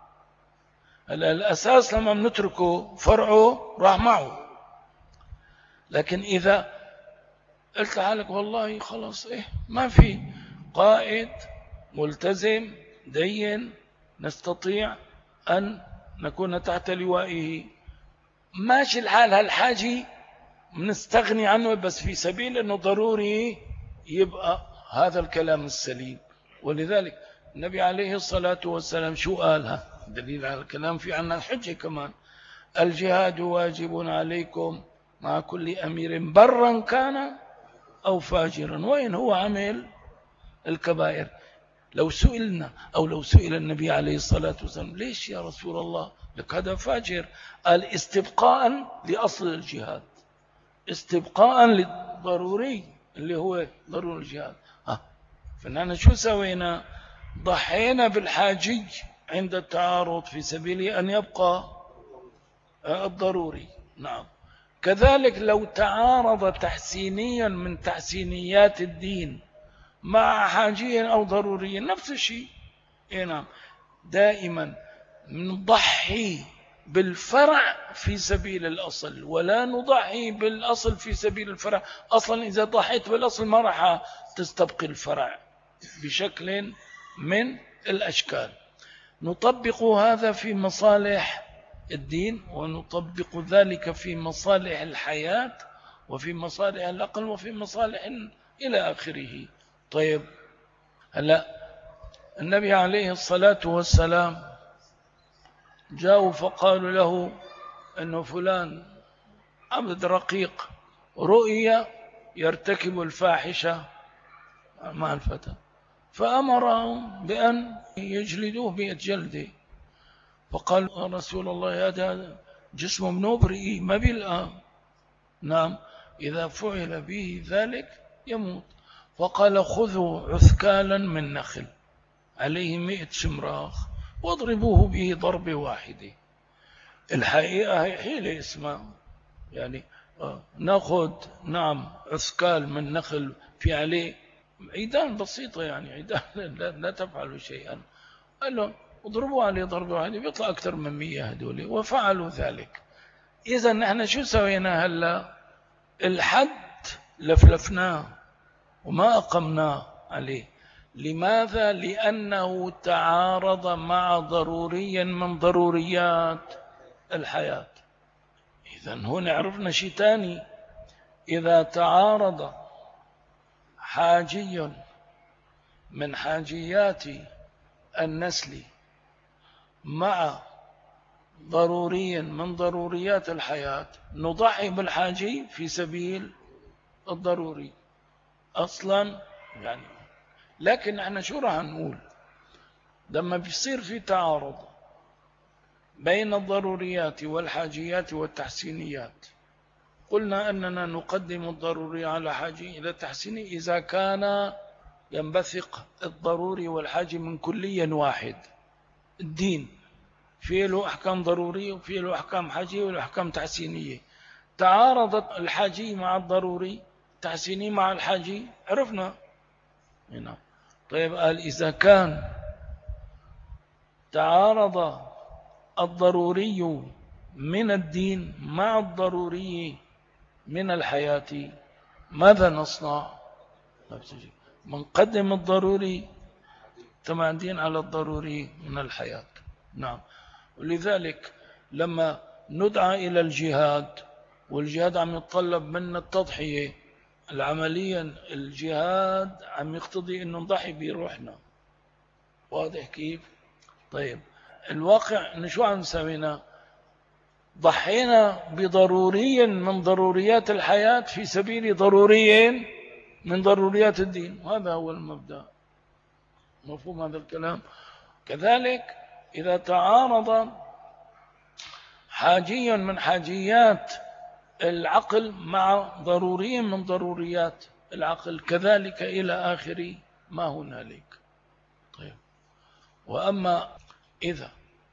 الأساس لما بنتركه فرعه راح معه. لكن إذا قلت لحالك والله خلاص ما في قائد ملتزم دين نستطيع أن نكون تحت لوائه، ماشي الحال، هالحاجي نستغني عنه بس في سبيل أنه ضروري، يبقى هذا الكلام السليم. ولذلك النبي عليه الصلاة والسلام شو قالها؟ دليل على الكلام في عنا الحجة كمان. الجهاد واجب عليكم مع كل أمير برا كان أو فاجرا وإن هو عمل الكبائر. لو سئلنا أو لو سئل النبي عليه الصلاة والسلام ليش يا رسول الله لك هذا فاجر؟ قال استبقاء لأصل الجهاد، استبقاء للضروري اللي هو ضروري الجهاد. فنحن شو سوينا؟ ضحينا بالحاجي عند التعارض في سبيل أن يبقى الضروري. نعم. كذلك لو تعارض تحسينيا من تحسينيات الدين مع حاجي أو ضروري نفس الشيء. نعم. دائما نضحي بالفرع في سبيل الأصل ولا نضحي بالأصل في سبيل الفرع. أصلا إذا ضحيت بالأصل ما راح تستبقي الفرع بشكل من الأشكال. نطبق هذا في مصالح الدين ونطبق ذلك في مصالح الحياة وفي مصالح العقل وفي مصالح إلى آخره. طيب هلا النبي عليه الصلاة والسلام جاءوا فقالوا له أنه فلان عبد رقيق رؤيا يرتكب الفاحشة مع الفتى، فأمرهم بأن يجلدوه 100 جلدة. فقال رسول الله هذا جسم منوبرئي ما بالآن. نعم. إذا فعل به ذلك يموت. فقال خذوا عثكالا من نخل عليه 100 شمراخ واضربوه به ضربة واحدة. الحقيقة هي حيلة اسمها يعني نأخذ نعم عثكال من نخل في عليه عيدان بسيطة، يعني عيدان لا تفعلوا شيئا. قال لهم اضربوا عليه ضربة واحدة بيطلع أكثر من 100 هدول، وفعلوا ذلك. إذا نحن شو سوينا هلا؟ الحد لفلفناه وما أقمناه عليه. لماذا؟ لأنه تعارض مع ضروري من ضروريات الحياة. إذا هنا عرفنا شيء تاني. إذا تعارض حاجي من حاجيات النسل مع ضروري من ضروريات الحياة نضحي بالحاجي في سبيل الضروري أصلا يعني. لكن احنا شو راح نقول لما بيصير في تعارض بين الضروريات والحاجيات والتحسينيات؟ قلنا أننا نقدم الضروري على حاجي إلى التحسيني إذا كان ينبثق الضروري والحاجي من كلي واحد. الدين فيه له أحكام ضرورية وفيه له أحكام حاجية وله أحكام تحسينية. تعارضت الحاجي مع الضروري، التحسيني مع الحاجي، عرفنا هنا. طيب قال إذا كان تعارض الضروري من الدين مع الضروري من الحياة ماذا نصنع؟ منقدم الضروري تبع الدين على الضروري من الحياة. نعم. ولذلك لما ندعى إلى الجهاد والجهاد عم يتطلب منا التضحية العمليا، الجهاد عم يقتضي أنه نضحي بروحنا. واضح كيف؟ طيب الواقع شو عم نسوينا؟ ضحينا بضروري من ضروريات الحياة في سبيل ضروري من ضروريات الدين، وهذا هو المبدأ. مفهوم هذا الكلام؟ كذلك إذا تعارض حاجي من حاجيات العقل مع ضروري من ضروريات العقل كذلك إلى آخر ما هنالك. طيب وأما إذا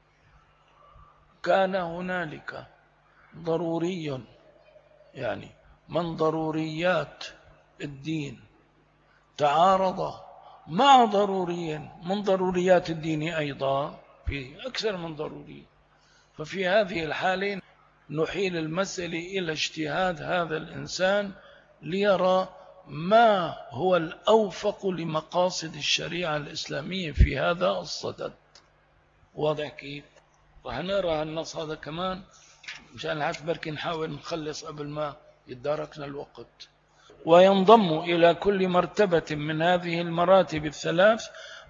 كان هنالك ضروري يعني من ضروريات الدين تعارض مع ضروري من ضروريات الدين أيضا في أكثر من ضروري، ففي هذه الحالين نحيل المسألة إلى اجتهاد هذا الإنسان ليرى ما هو الأوفق لمقاصد الشريعة الإسلامية في هذا الصدد. واضح كيف؟ رح نقرأ النص هذا كمان مشان حتى بركي نحاول نخلص قبل ما يتداركنا الوقت. وينضم إلى كل مرتبة من هذه المراتب الثلاث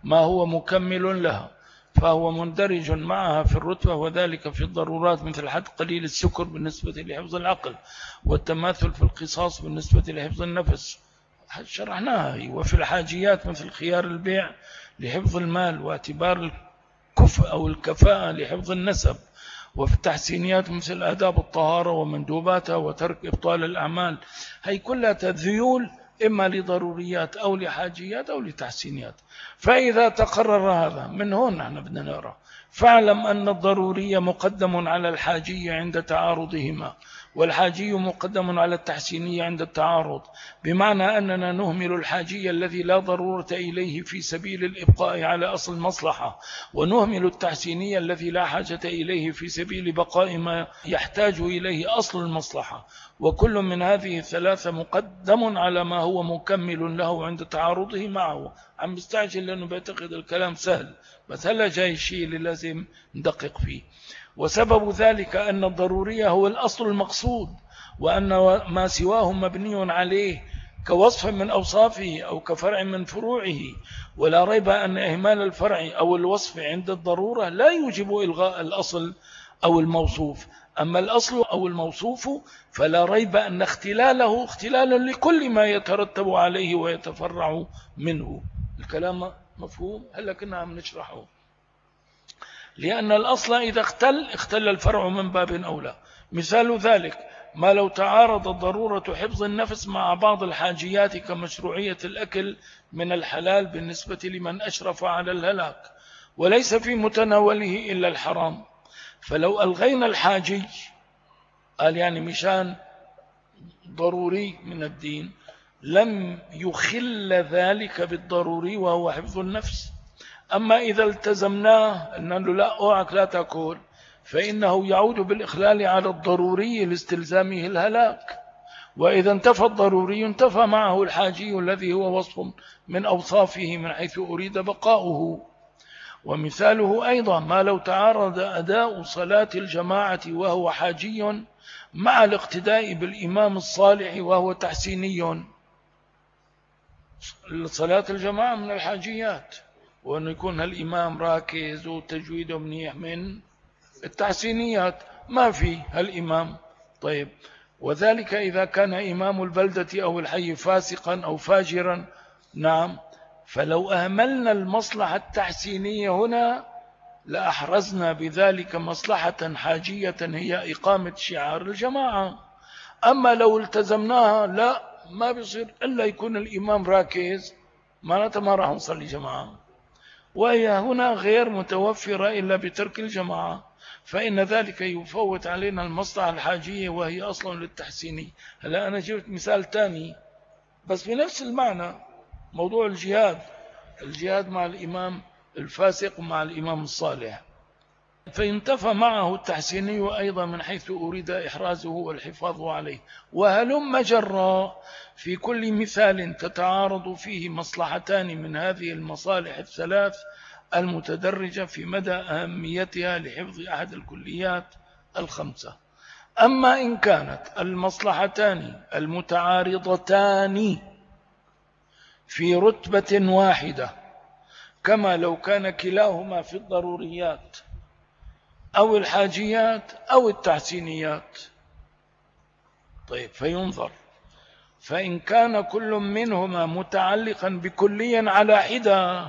ما هو مكمل لها، فهو مندرج معها في الرتبة، وذلك في الضرورات مثل حد قليل السكر بالنسبة لحفظ العقل، والتماثل في القصاص بالنسبة لحفظ النفس، شرحناها. وفي الحاجيات مثل خيار البيع لحفظ المال، واعتبار الكفء أو الكفاءة لحفظ النسب. وفي التحسينيات مثل آداب الطهارة ومندوباتها وترك إبطال الأعمال. هي كلها تذيول إما لضروريات أو لحاجيات أو لتحسينيات. فإذا تقرر هذا من هون نحن بدنا نقرأ: فاعلم أن الضروري مقدم على الحاجي عند تعارضهما، والحاجي مقدم على التحسيني عند التعارض، بمعنى أننا نهمل الحاجي الذي لا ضرورة إليه في سبيل الإبقاء على أصل المصلحة، ونهمل التحسيني الذي لا حاجة إليه في سبيل بقاء ما يحتاج إليه أصل المصلحة. وكل من هذه الثلاثة مقدم على ما هو مكمل له عند تعارضه معه. عم بستعجل لأنه بيعتقد الكلام سهل، بس هلا جاي الشيء اللي لازم ندقق فيه. وسبب ذلك أن الضرورية هو الأصل المقصود، وأن ما سواه مبني عليه كوصف من أوصافه أو كفرع من فروعه. ولا ريب أن إهمال الفرع أو الوصف عند الضرورة لا يوجب إلغاء الأصل أو الموصوف. أما الأصل أو الموصوف فلا ريب أن اختلاله اختلال لكل ما يترتب عليه ويتفرع منه. الكلام مفهوم؟ هلا كنا عم نشرحه. لأن الأصل إذا اختل الفرع من باب أولى. مثال ذلك ما لو تعارض ضرورة حفظ النفس مع بعض الحاجيات كمشروعية الأكل من الحلال بالنسبة لمن أشرف على الهلاك، وليس في متناوله إلا الحرام. فلو ألغينا الحاجي، قال يعني مشان ضروري من الدين، لم يخل ذلك بالضروري وهو حفظ النفس. أما إذا التزمناه أن له لا أوعك لا تأكل، فإنه يعود بالإخلال على الضروري لاستلزامه الهلاك. وإذا انتفى الضروري انتفى معه الحاجي الذي هو وصف من أوصافه من حيث أريد بقاؤه. ومثاله أيضا ما لو تعارض أداء صلاة الجماعة وهو حاجي مع الاقتداء بالإمام الصالح وهو تحسيني. صلاة الجماعة من الحاجيات، وأن يكون الإمام راكز وتجويده منيح من التحسينيات. ما في هالإمام. طيب، وذلك إذا كان إمام البلدة أو الحي فاسقا أو فاجرا. نعم. فلو أهملنا المصلحة التحسينية هنا لأحرزنا بذلك مصلحة حاجية هي إقامة شعار الجماعة. أما لو التزمناها لا، ما بيصير إلا يكون الإمام راكز، معناتها ما راح نصلي جماعة، وهي هنا غير متوفرة إلا بترك الجماعة. فإن ذلك يفوت علينا المصلحة الحاجية وهي أصلا للتحسيني. هلا أنا جبت مثال تاني بس بنفس المعنى، موضوع الجهاد مع الإمام الفاسق ومع الإمام الصالح، فينتفى معه التحسيني أيضا من حيث أريد إحرازه والحفاظ عليه. وهلم جرى في كل مثال تتعارض فيه مصلحتان من هذه المصالح الثلاث المتدرجة في مدى أهميتها لحفظ أحد الكليات الخمسة. أما إن كانت المصلحتان المتعارضتان في رتبة واحدة، كما لو كان كلاهما في الضروريات أو الحاجيات أو التحسينيات، طيب فينظر، فإن كان كل منهما متعلقا بكليا على حدة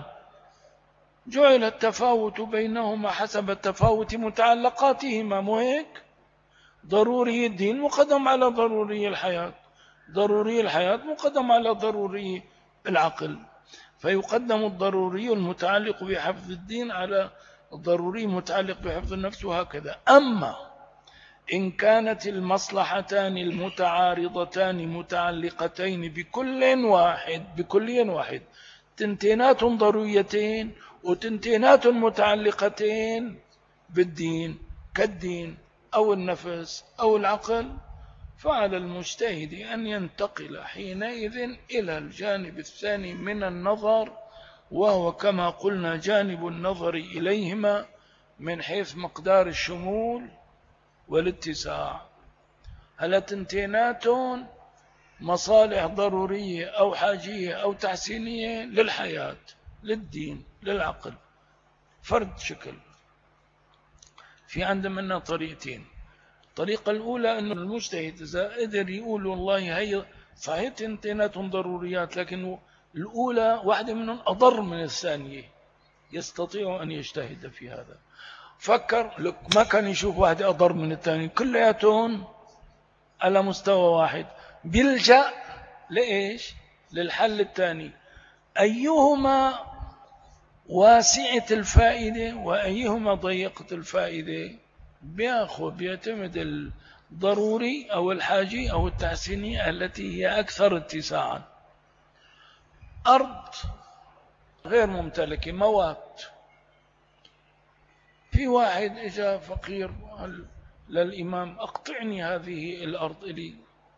جعل التفاوت بينهما حسب التفاوت متعلقاتهما. مو هيك؟ ضروري الدين مقدم على ضروري الحياة، ضروري الحياة مقدم على ضروري العقل، فيقدم الضروري المتعلق بحفظ الدين على الضروري المتعلق بحفظ النفس، وهكذا. أما إن كانت المصلحتان المتعارضتان متعلقتين بكل واحد، تنتينات ضروريتين وتنتينات متعلقتين بالدين كالدين أو النفس أو العقل، فعلى المجتهد أن ينتقل حينئذ إلى الجانب الثاني من النظر، وهو كما قلنا جانب النظر إليهما من حيث مقدار الشمول والاتساع. هل تنتينات مصالح ضرورية أو حاجية أو تحسينية للحياة، للدين للعقل، فرد شكل. في عندنا طريقتين. الطريقة الأولى أن المجتهد إذا قدر يقول والله هي صحيح تنتيناتهم ضروريات، لكن الأولى واحدة منهم أضر من الثانية، يستطيع أن يجتهد في هذا. فكر لك ما كان يشوف واحدة أضر من الثانية، كلياتهم على مستوى واحد، بيلجأ لإيش؟ للحل الثاني، أيهما واسعة الفائدة وأيهما ضيقة الفائدة، بيعتمد الضروري أو الحاجي أو التحسيني التي هي أكثر اتساعا. أرض غير ممتلكة، موات، في واحد إجا فقير للإمام أقطعني هذه الأرض إلي،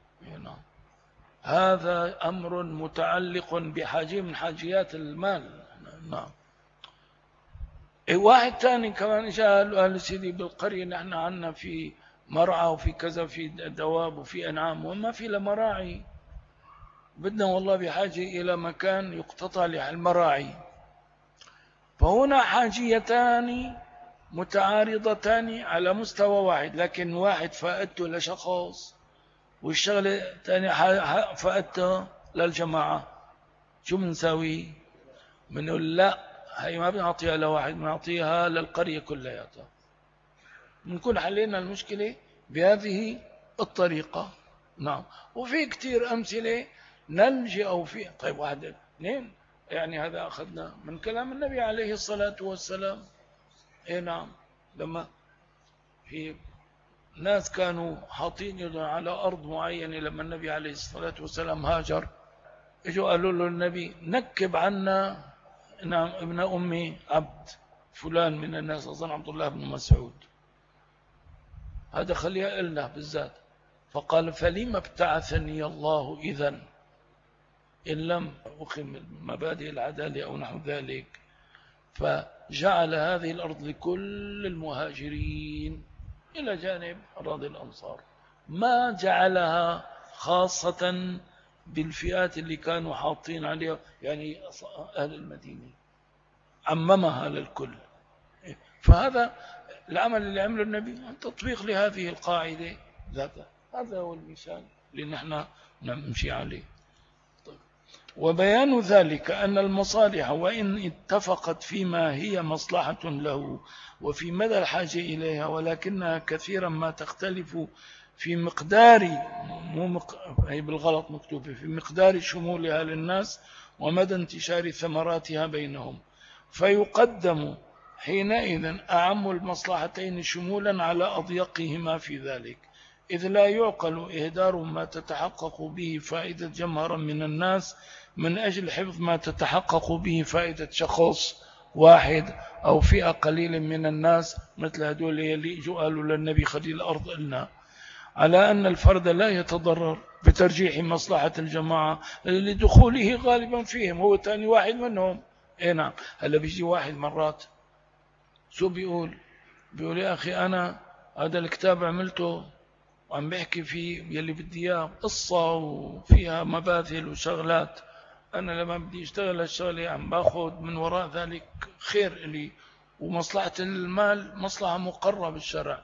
هذا أمر متعلق بحاجة من حاجيات المال. نعم. واحد ثاني كمان جاء قال سيدي بالقرية نحن عنا في مرعى وفي كذا، في دواب وفي أنعام وما في لمراعي، بدنا والله بحاجة إلى مكان يقتطع للمراعي. فهنا حاجيتان متعارضتان على مستوى واحد، لكن واحد فائدته لشخص والشغلة الثانية فائدته للجماعة. شو بنساوي؟ بنقول لا، هي ما بنعطيها لواحد، بنعطيها للقرية كلها. بنكون حلينا المشكلة بهذه الطريقة. نعم. وفي كتير أمثلة نلجئ أو في. طيب واحد اثنين، يعني هذا أخذنا من كلام النبي عليه الصلاة والسلام. نعم. لما في ناس كانوا حاطين على أرض معينة، لما النبي عليه الصلاة والسلام هاجر، اجوا قالوا له النبي نكب عنا نعم ابن أمي عبد فلان من الناس، أظن عبد الله بن مسعود، هذا خليها إلنا بالذات. فقال فلما ابتعثني الله إذن إن لم أقم مبادئ العدالة أو نحو ذلك. فجعل هذه الأرض لكل المهاجرين إلى جانب أراضي الأنصار، ما جعلها خاصة بالفئات اللي كانوا حاطين عليها، يعني أهل المدينة عممها للكل. فهذا العمل اللي عمله النبي تطبيق لهذه القاعدة ذاتها. هذا هو المثال اللي نحن نمشي عليه. طيب. وبيان ذلك أن المصالح وإن اتفقت فيما هي مصلحة له وفي مدى الحاجة إليها، ولكنها كثيرا ما تختلف في مقدار هي بالغلط مكتوبة في مقدار شمولها للناس ومدى انتشار ثمراتها بينهم، فيقدم حينئذ أعم المصلحتين شمولا على أضيقهما في ذلك، إذ لا يعقل إهدار ما تتحقق به فائدة جمهرا من الناس من أجل حفظ ما تتحقق به فائدة شخص واحد أو فئة قليل من الناس، مثل هدول اللي قالوا للنبي خليل الأرض إلنا، على أن الفرد لا يتضرر بترجيح مصلحة الجماعة لدخوله غالبا فيهم، هو تاني واحد منهم. نعم. هلا بيجي واحد مرات شو بيقول يا أخي أنا هذا الكتاب عملته وعم بحكي فيه يلي بدي اياه قصة وفيها مباثل وشغلات، أنا لما بدي اشتغل هالشغلة عم باخذ من وراء ذلك خير إلي، ومصلحة المال مصلحة مقرة بالشرع.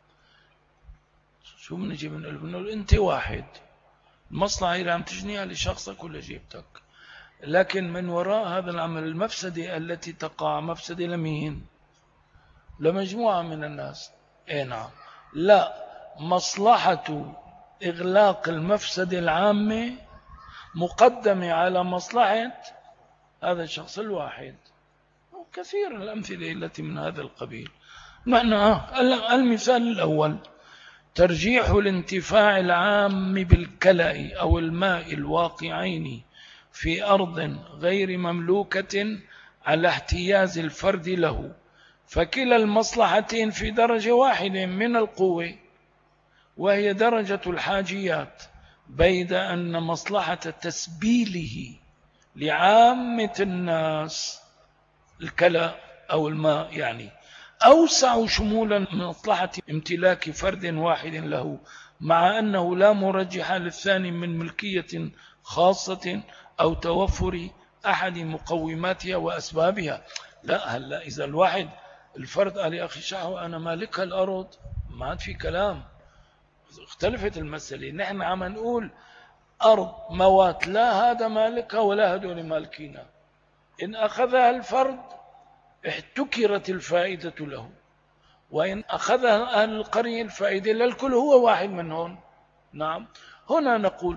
شو بنجي بنقول أنت واحد، المصلحة اللي عم تجنيها لشخصك ولا جيبتك، لكن من وراء هذا العمل المفسدة التي تقع مفسدة لمين؟ لمجموعة من الناس. نعم. لا، مصلحة إغلاق المفسدة العامة مقدمة على مصلحة هذا الشخص الواحد. كثير الأمثلة التي من هذا القبيل. نحن المثال الأول ترجيح الانتفاع العام بالكلأ أو الماء الواقعين في أرض غير مملوكة على احتياز الفرد له، فكلا المصلحتين في درجة واحدة من القوة وهي درجة الحاجيات، بيد أن مصلحة تسبيله لعامة الناس الكلى أو الماء يعني أوسع شمولا من مصلحة امتلاك فرد واحد له، مع أنه لا مرجح للثاني من ملكية خاصة أو توفر أحد مقوماتها وأسبابها. لا، هلا إذا الواحد الفرد قال يا أخي شحوة أنا مالكها الأرض، ما عاد في كلام، اختلفت المسألة. نحن عم نقول أرض موات، لا هذا مالكها ولا هدول مالكينها. إن أخذها الفرد احتكرت الفائدة له، وإن أخذها أهل القرية الفائدة للكل، هو واحد منهم. نعم. هنا نقول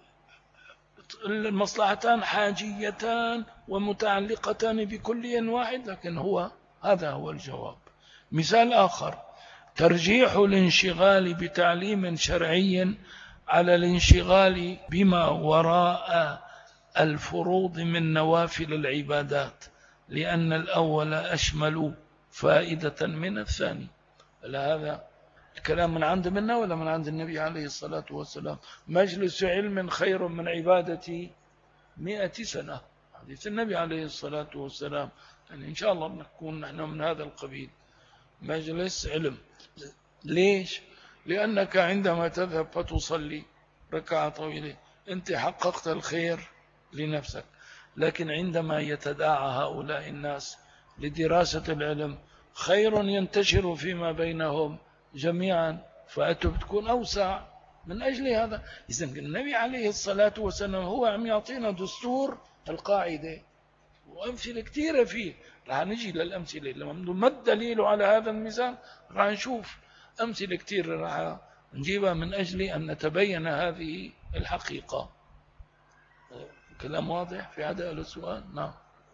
المصلحتان حاجيتان ومتعلقتان بكلي واحد، لكن هذا هو الجواب. مثال آخر: ترجيح الانشغال بتعليم شرعي على الانشغال بما وراء الفروض من نوافل العبادات، لأن الأول أشمل فائدة من الثاني. هذا الكلام من عند منا ولا من عند النبي عليه الصلاة والسلام؟ مجلس علم خير من عبادة 100 سنة، حديث النبي عليه الصلاة والسلام. يعني إن شاء الله نكون نحن من هذا القبيل، مجلس علم. ليش؟ لأنك عندما تذهب فتصلي ركعة طويلة أنت حققت الخير لنفسك، لكن عندما يتداعى هؤلاء الناس لدراسة العلم خير ينتشر فيما بينهم جميعا، فأنتم بتكون أوسع. من أجل هذا إذن النبي عليه الصلاة والسلام هو عم يعطينا دستور القاعدة، وأمثلة كثيرة فيه. رح نجي للأمثلة لما ما الدليل على هذا المثال، رح نشوف أمثلة كثيرة رح نجيبها من أجل أن نتبين هذه الحقيقة. كلام واضح؟ في هذا السؤال؟ نعم.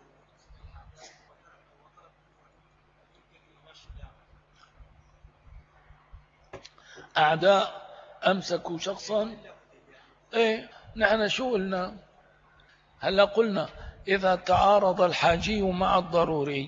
أعداء أمسكوا شخصا. إيه، نحن شو قلنا؟ هلا قلنا إذا تعارض الحاجي مع الضروري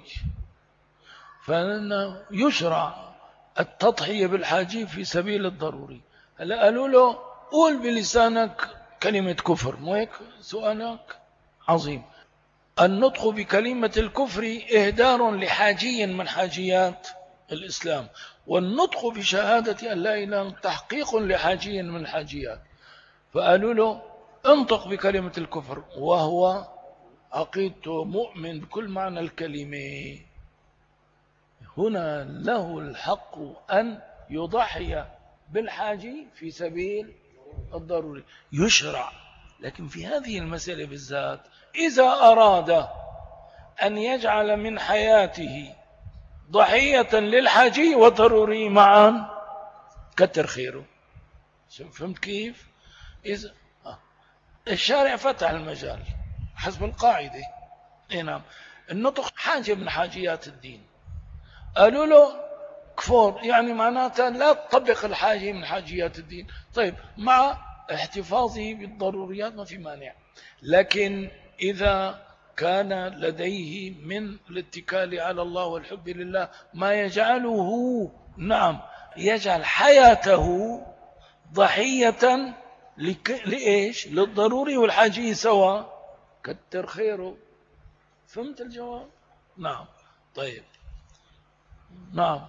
فإنه يشرع التضحية بالحاجي في سبيل الضروري. هلا قالوا له قول بلسانك كلمة كفر، مو هيك سؤالك؟ عظيم. النطق بكلمة الكفر إهدار لحاجي من حاجيات الإسلام، والنطق بشهادة أن لا إله إلا الله تحقيق لحاجي من الحاجيات. فقالوا له انطق بكلمة الكفر، وهو عقيدته مؤمن بكل معنى الكلمة. هنا له الحق أن يضحي بالحاجي في سبيل الضروري، يشرع. لكن في هذه المسألة بالذات إذا أراد أن يجعل من حياته ضحية للحاجي والضروري معا كتر خيره. فهمت كيف؟ إذا الشارع فتح المجال حسب القاعدة. نعم. النطق حاجة من حاجيات الدين. قالوا له كفور، يعني معناتها لا تطبق الحاجة من حاجيات الدين. طيب، مع احتفاظه بالضروريات ما في مانع، لكن إذا كان لديه من الاتكال على الله والحب لله ما يجعله، نعم، يجعل حياته ضحية لإيش؟ للضروري والحاجي سوا، كتر خيره. فهمت الجواب؟ نعم. طيب. نعم.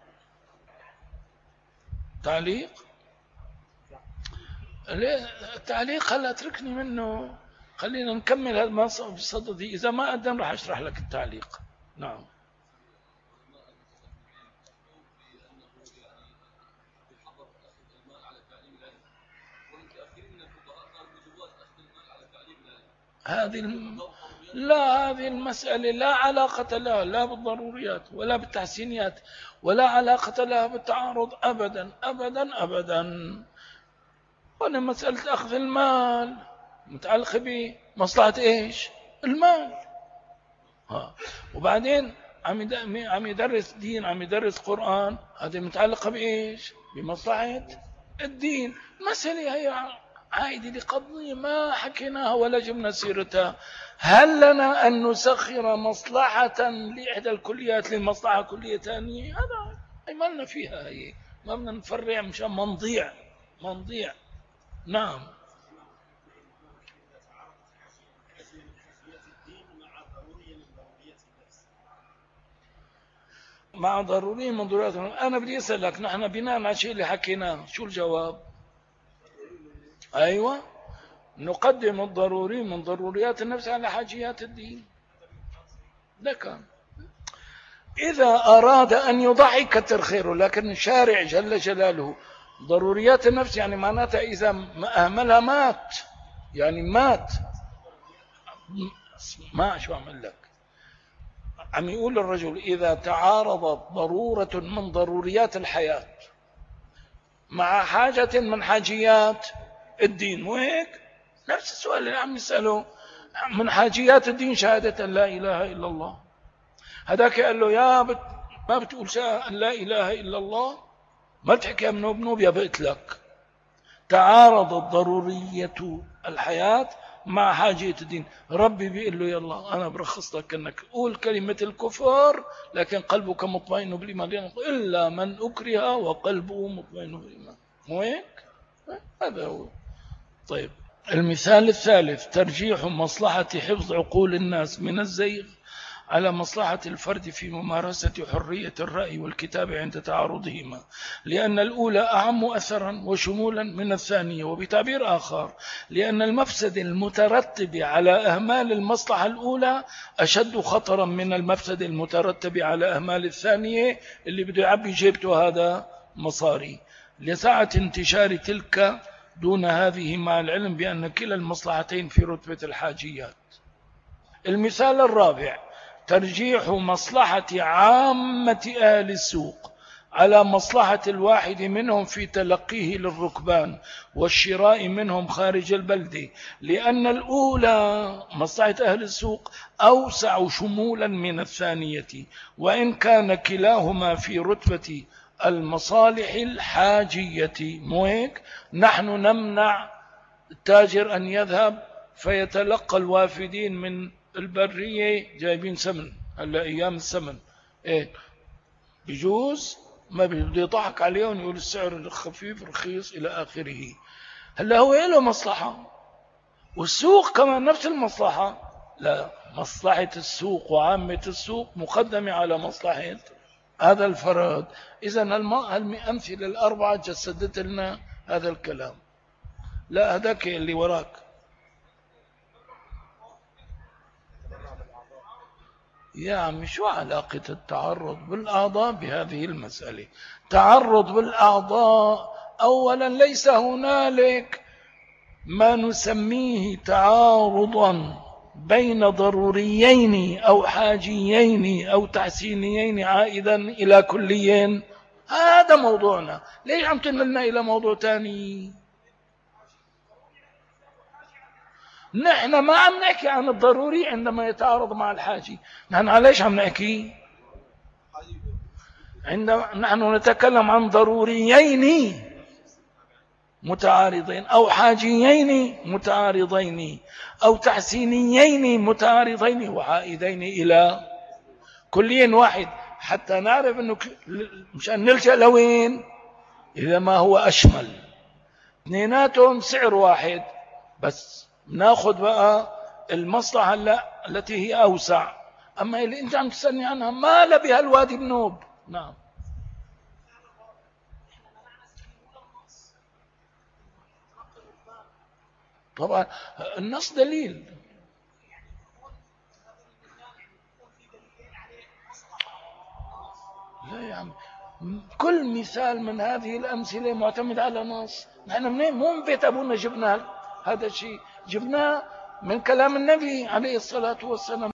تعليق؟ التعليق هلا اتركني منه، خلينا نكمل هذا ما بصددي. إذا ما قدم راح أشرح لك التعليق. نعم. هذه المسألة لا علاقة لها لا بالضروريات ولا بالتحسينيات، ولا علاقة لها بالتعارض أبدا أبدا أبدا. هنا مسألة أخذ المال متعلقة بمصلحة إيش؟ المال. وبعدين عم يدرس دين، عم يدرس قرآن، هذه متعلقة بإيش؟ بمصلحة الدين. مسألة هي عائدة لقضية ما حكيناها ولا جبنا سيرتها. هل لنا أن نسخر مصلحة لإحدى الكليات لمصلحة كلية ثانية؟ هذا ما لنا فيها، هي ما بدنا نفرع مشان ما نضيع. نعم. مع ضروري من ضرورات. أنا بدي أسألك، نحن بناء على الشيء اللي حكيناه شو الجواب؟ أيوة، نقدم الضروري من ضروريات النفس على حاجيات الدين. ده كان إذا أراد أن يضحي كتر خيره، لكن الشارع جل جلاله ضروريات النفس يعني معناتها إذا ما أهملها مات، يعني مات. ما شو أعمل لك، عم يقول الرجل إذا تعارضت ضرورة من ضروريات الحياة مع حاجة من حاجيات الدين، وهيك نفس السؤال اللي عم يسأله، من حاجيات الدين شهادة أن لا إله إلا الله. هذاك قال له ما بتقول أن لا إله إلا الله، ما بتحكي ابن بنوب يا بقتلك. تعارضت ضرورية الحياة مع حاجية الدين. ربي بيقول له يلا أنا برخص لك أنك قول كلمة الكفر لكن قلبك مطمئن بالإيمان، إلا من أكره وقلبه مطمئن بالإيمان. مو هيك؟ هذا هو. طيب المثال الثالث ترجيح مصلحة حفظ عقول الناس من الزيغ على مصلحة الفرد في ممارسة حرية الرأي والكتاب عند تعارضهما، لأن الأولى أعم أثرا وشمولا من الثانية، وبتعبير آخر لأن المفسد المترتب على أهمال المصلحة الأولى أشد خطرا من المفسد المترتب على أهمال الثانية اللي بده يعبي جيبته هذا مصاري، لسعة انتشار تلك دون هذه مع العلم بأن كلا المصلحتين في رتبة الحاجيات. المثال الرابع ترجيح مصلحة عامة أهل السوق على مصلحة الواحد منهم في تلقيه للركبان والشراء منهم خارج البلدة، لأن الأولى مصلحة أهل السوق أوسع شمولا من الثانية، وإن كان كلاهما في رتبة المصالح الحاجية. مو هيك؟ نحن نمنع التاجر أن يذهب فيتلقى الوافدين من البرية جايبين سمن، هلا أيام السمن إيه بيجوز، ما بده يضحك عليهم يقول السعر الخفيف رخيص إلى آخره. هلا هو له مصلحة والسوق كمان نفس المصلحة، لا، مصلحة السوق وعامة السوق مقدمة على مصلحة هذا الفرد. إذن الأمثلة الأربعة جسدت لنا هذا الكلام. لا هذاك اللي وراك. يا عمي شو علاقة التعرض بالأعضاء بهذه المسألة؟ تعرض بالأعضاء أولا ليس هنالك ما نسميه تعارضا بين ضروريين أو حاجيين أو تحسينيين عائدا إلى كليين. هذا موضوعنا، ليش عم تنقلنا إلى موضوع تاني؟ نحن ما عم نحكي عن الضروري عندما يتعارض مع الحاجي. نحن عليش عم نحكي؟ نحن نتكلم عن ضروريين متعارضين أو حاجيين متعارضين أو تحسينيين متعارضين وعائدين إلى كلين واحد، حتى نعرف أنه مشان نلجأ لوين إذا ما هو أشمل. اثنيناتهم سعر واحد، بس ناخذ بقى المصلحة التي هي أوسع. أما اللي أنت عم تسألني عنها ما لبها الوادي بنوب. نعم طبعا النص دليل. لا يا عم، كل مثال من هذه الأمثلة معتمد على نص. نحن منين؟ مو من بيت أبونا جبنا هذا الشيء، جبناه من كلام النبي عليه الصلاة والسلام.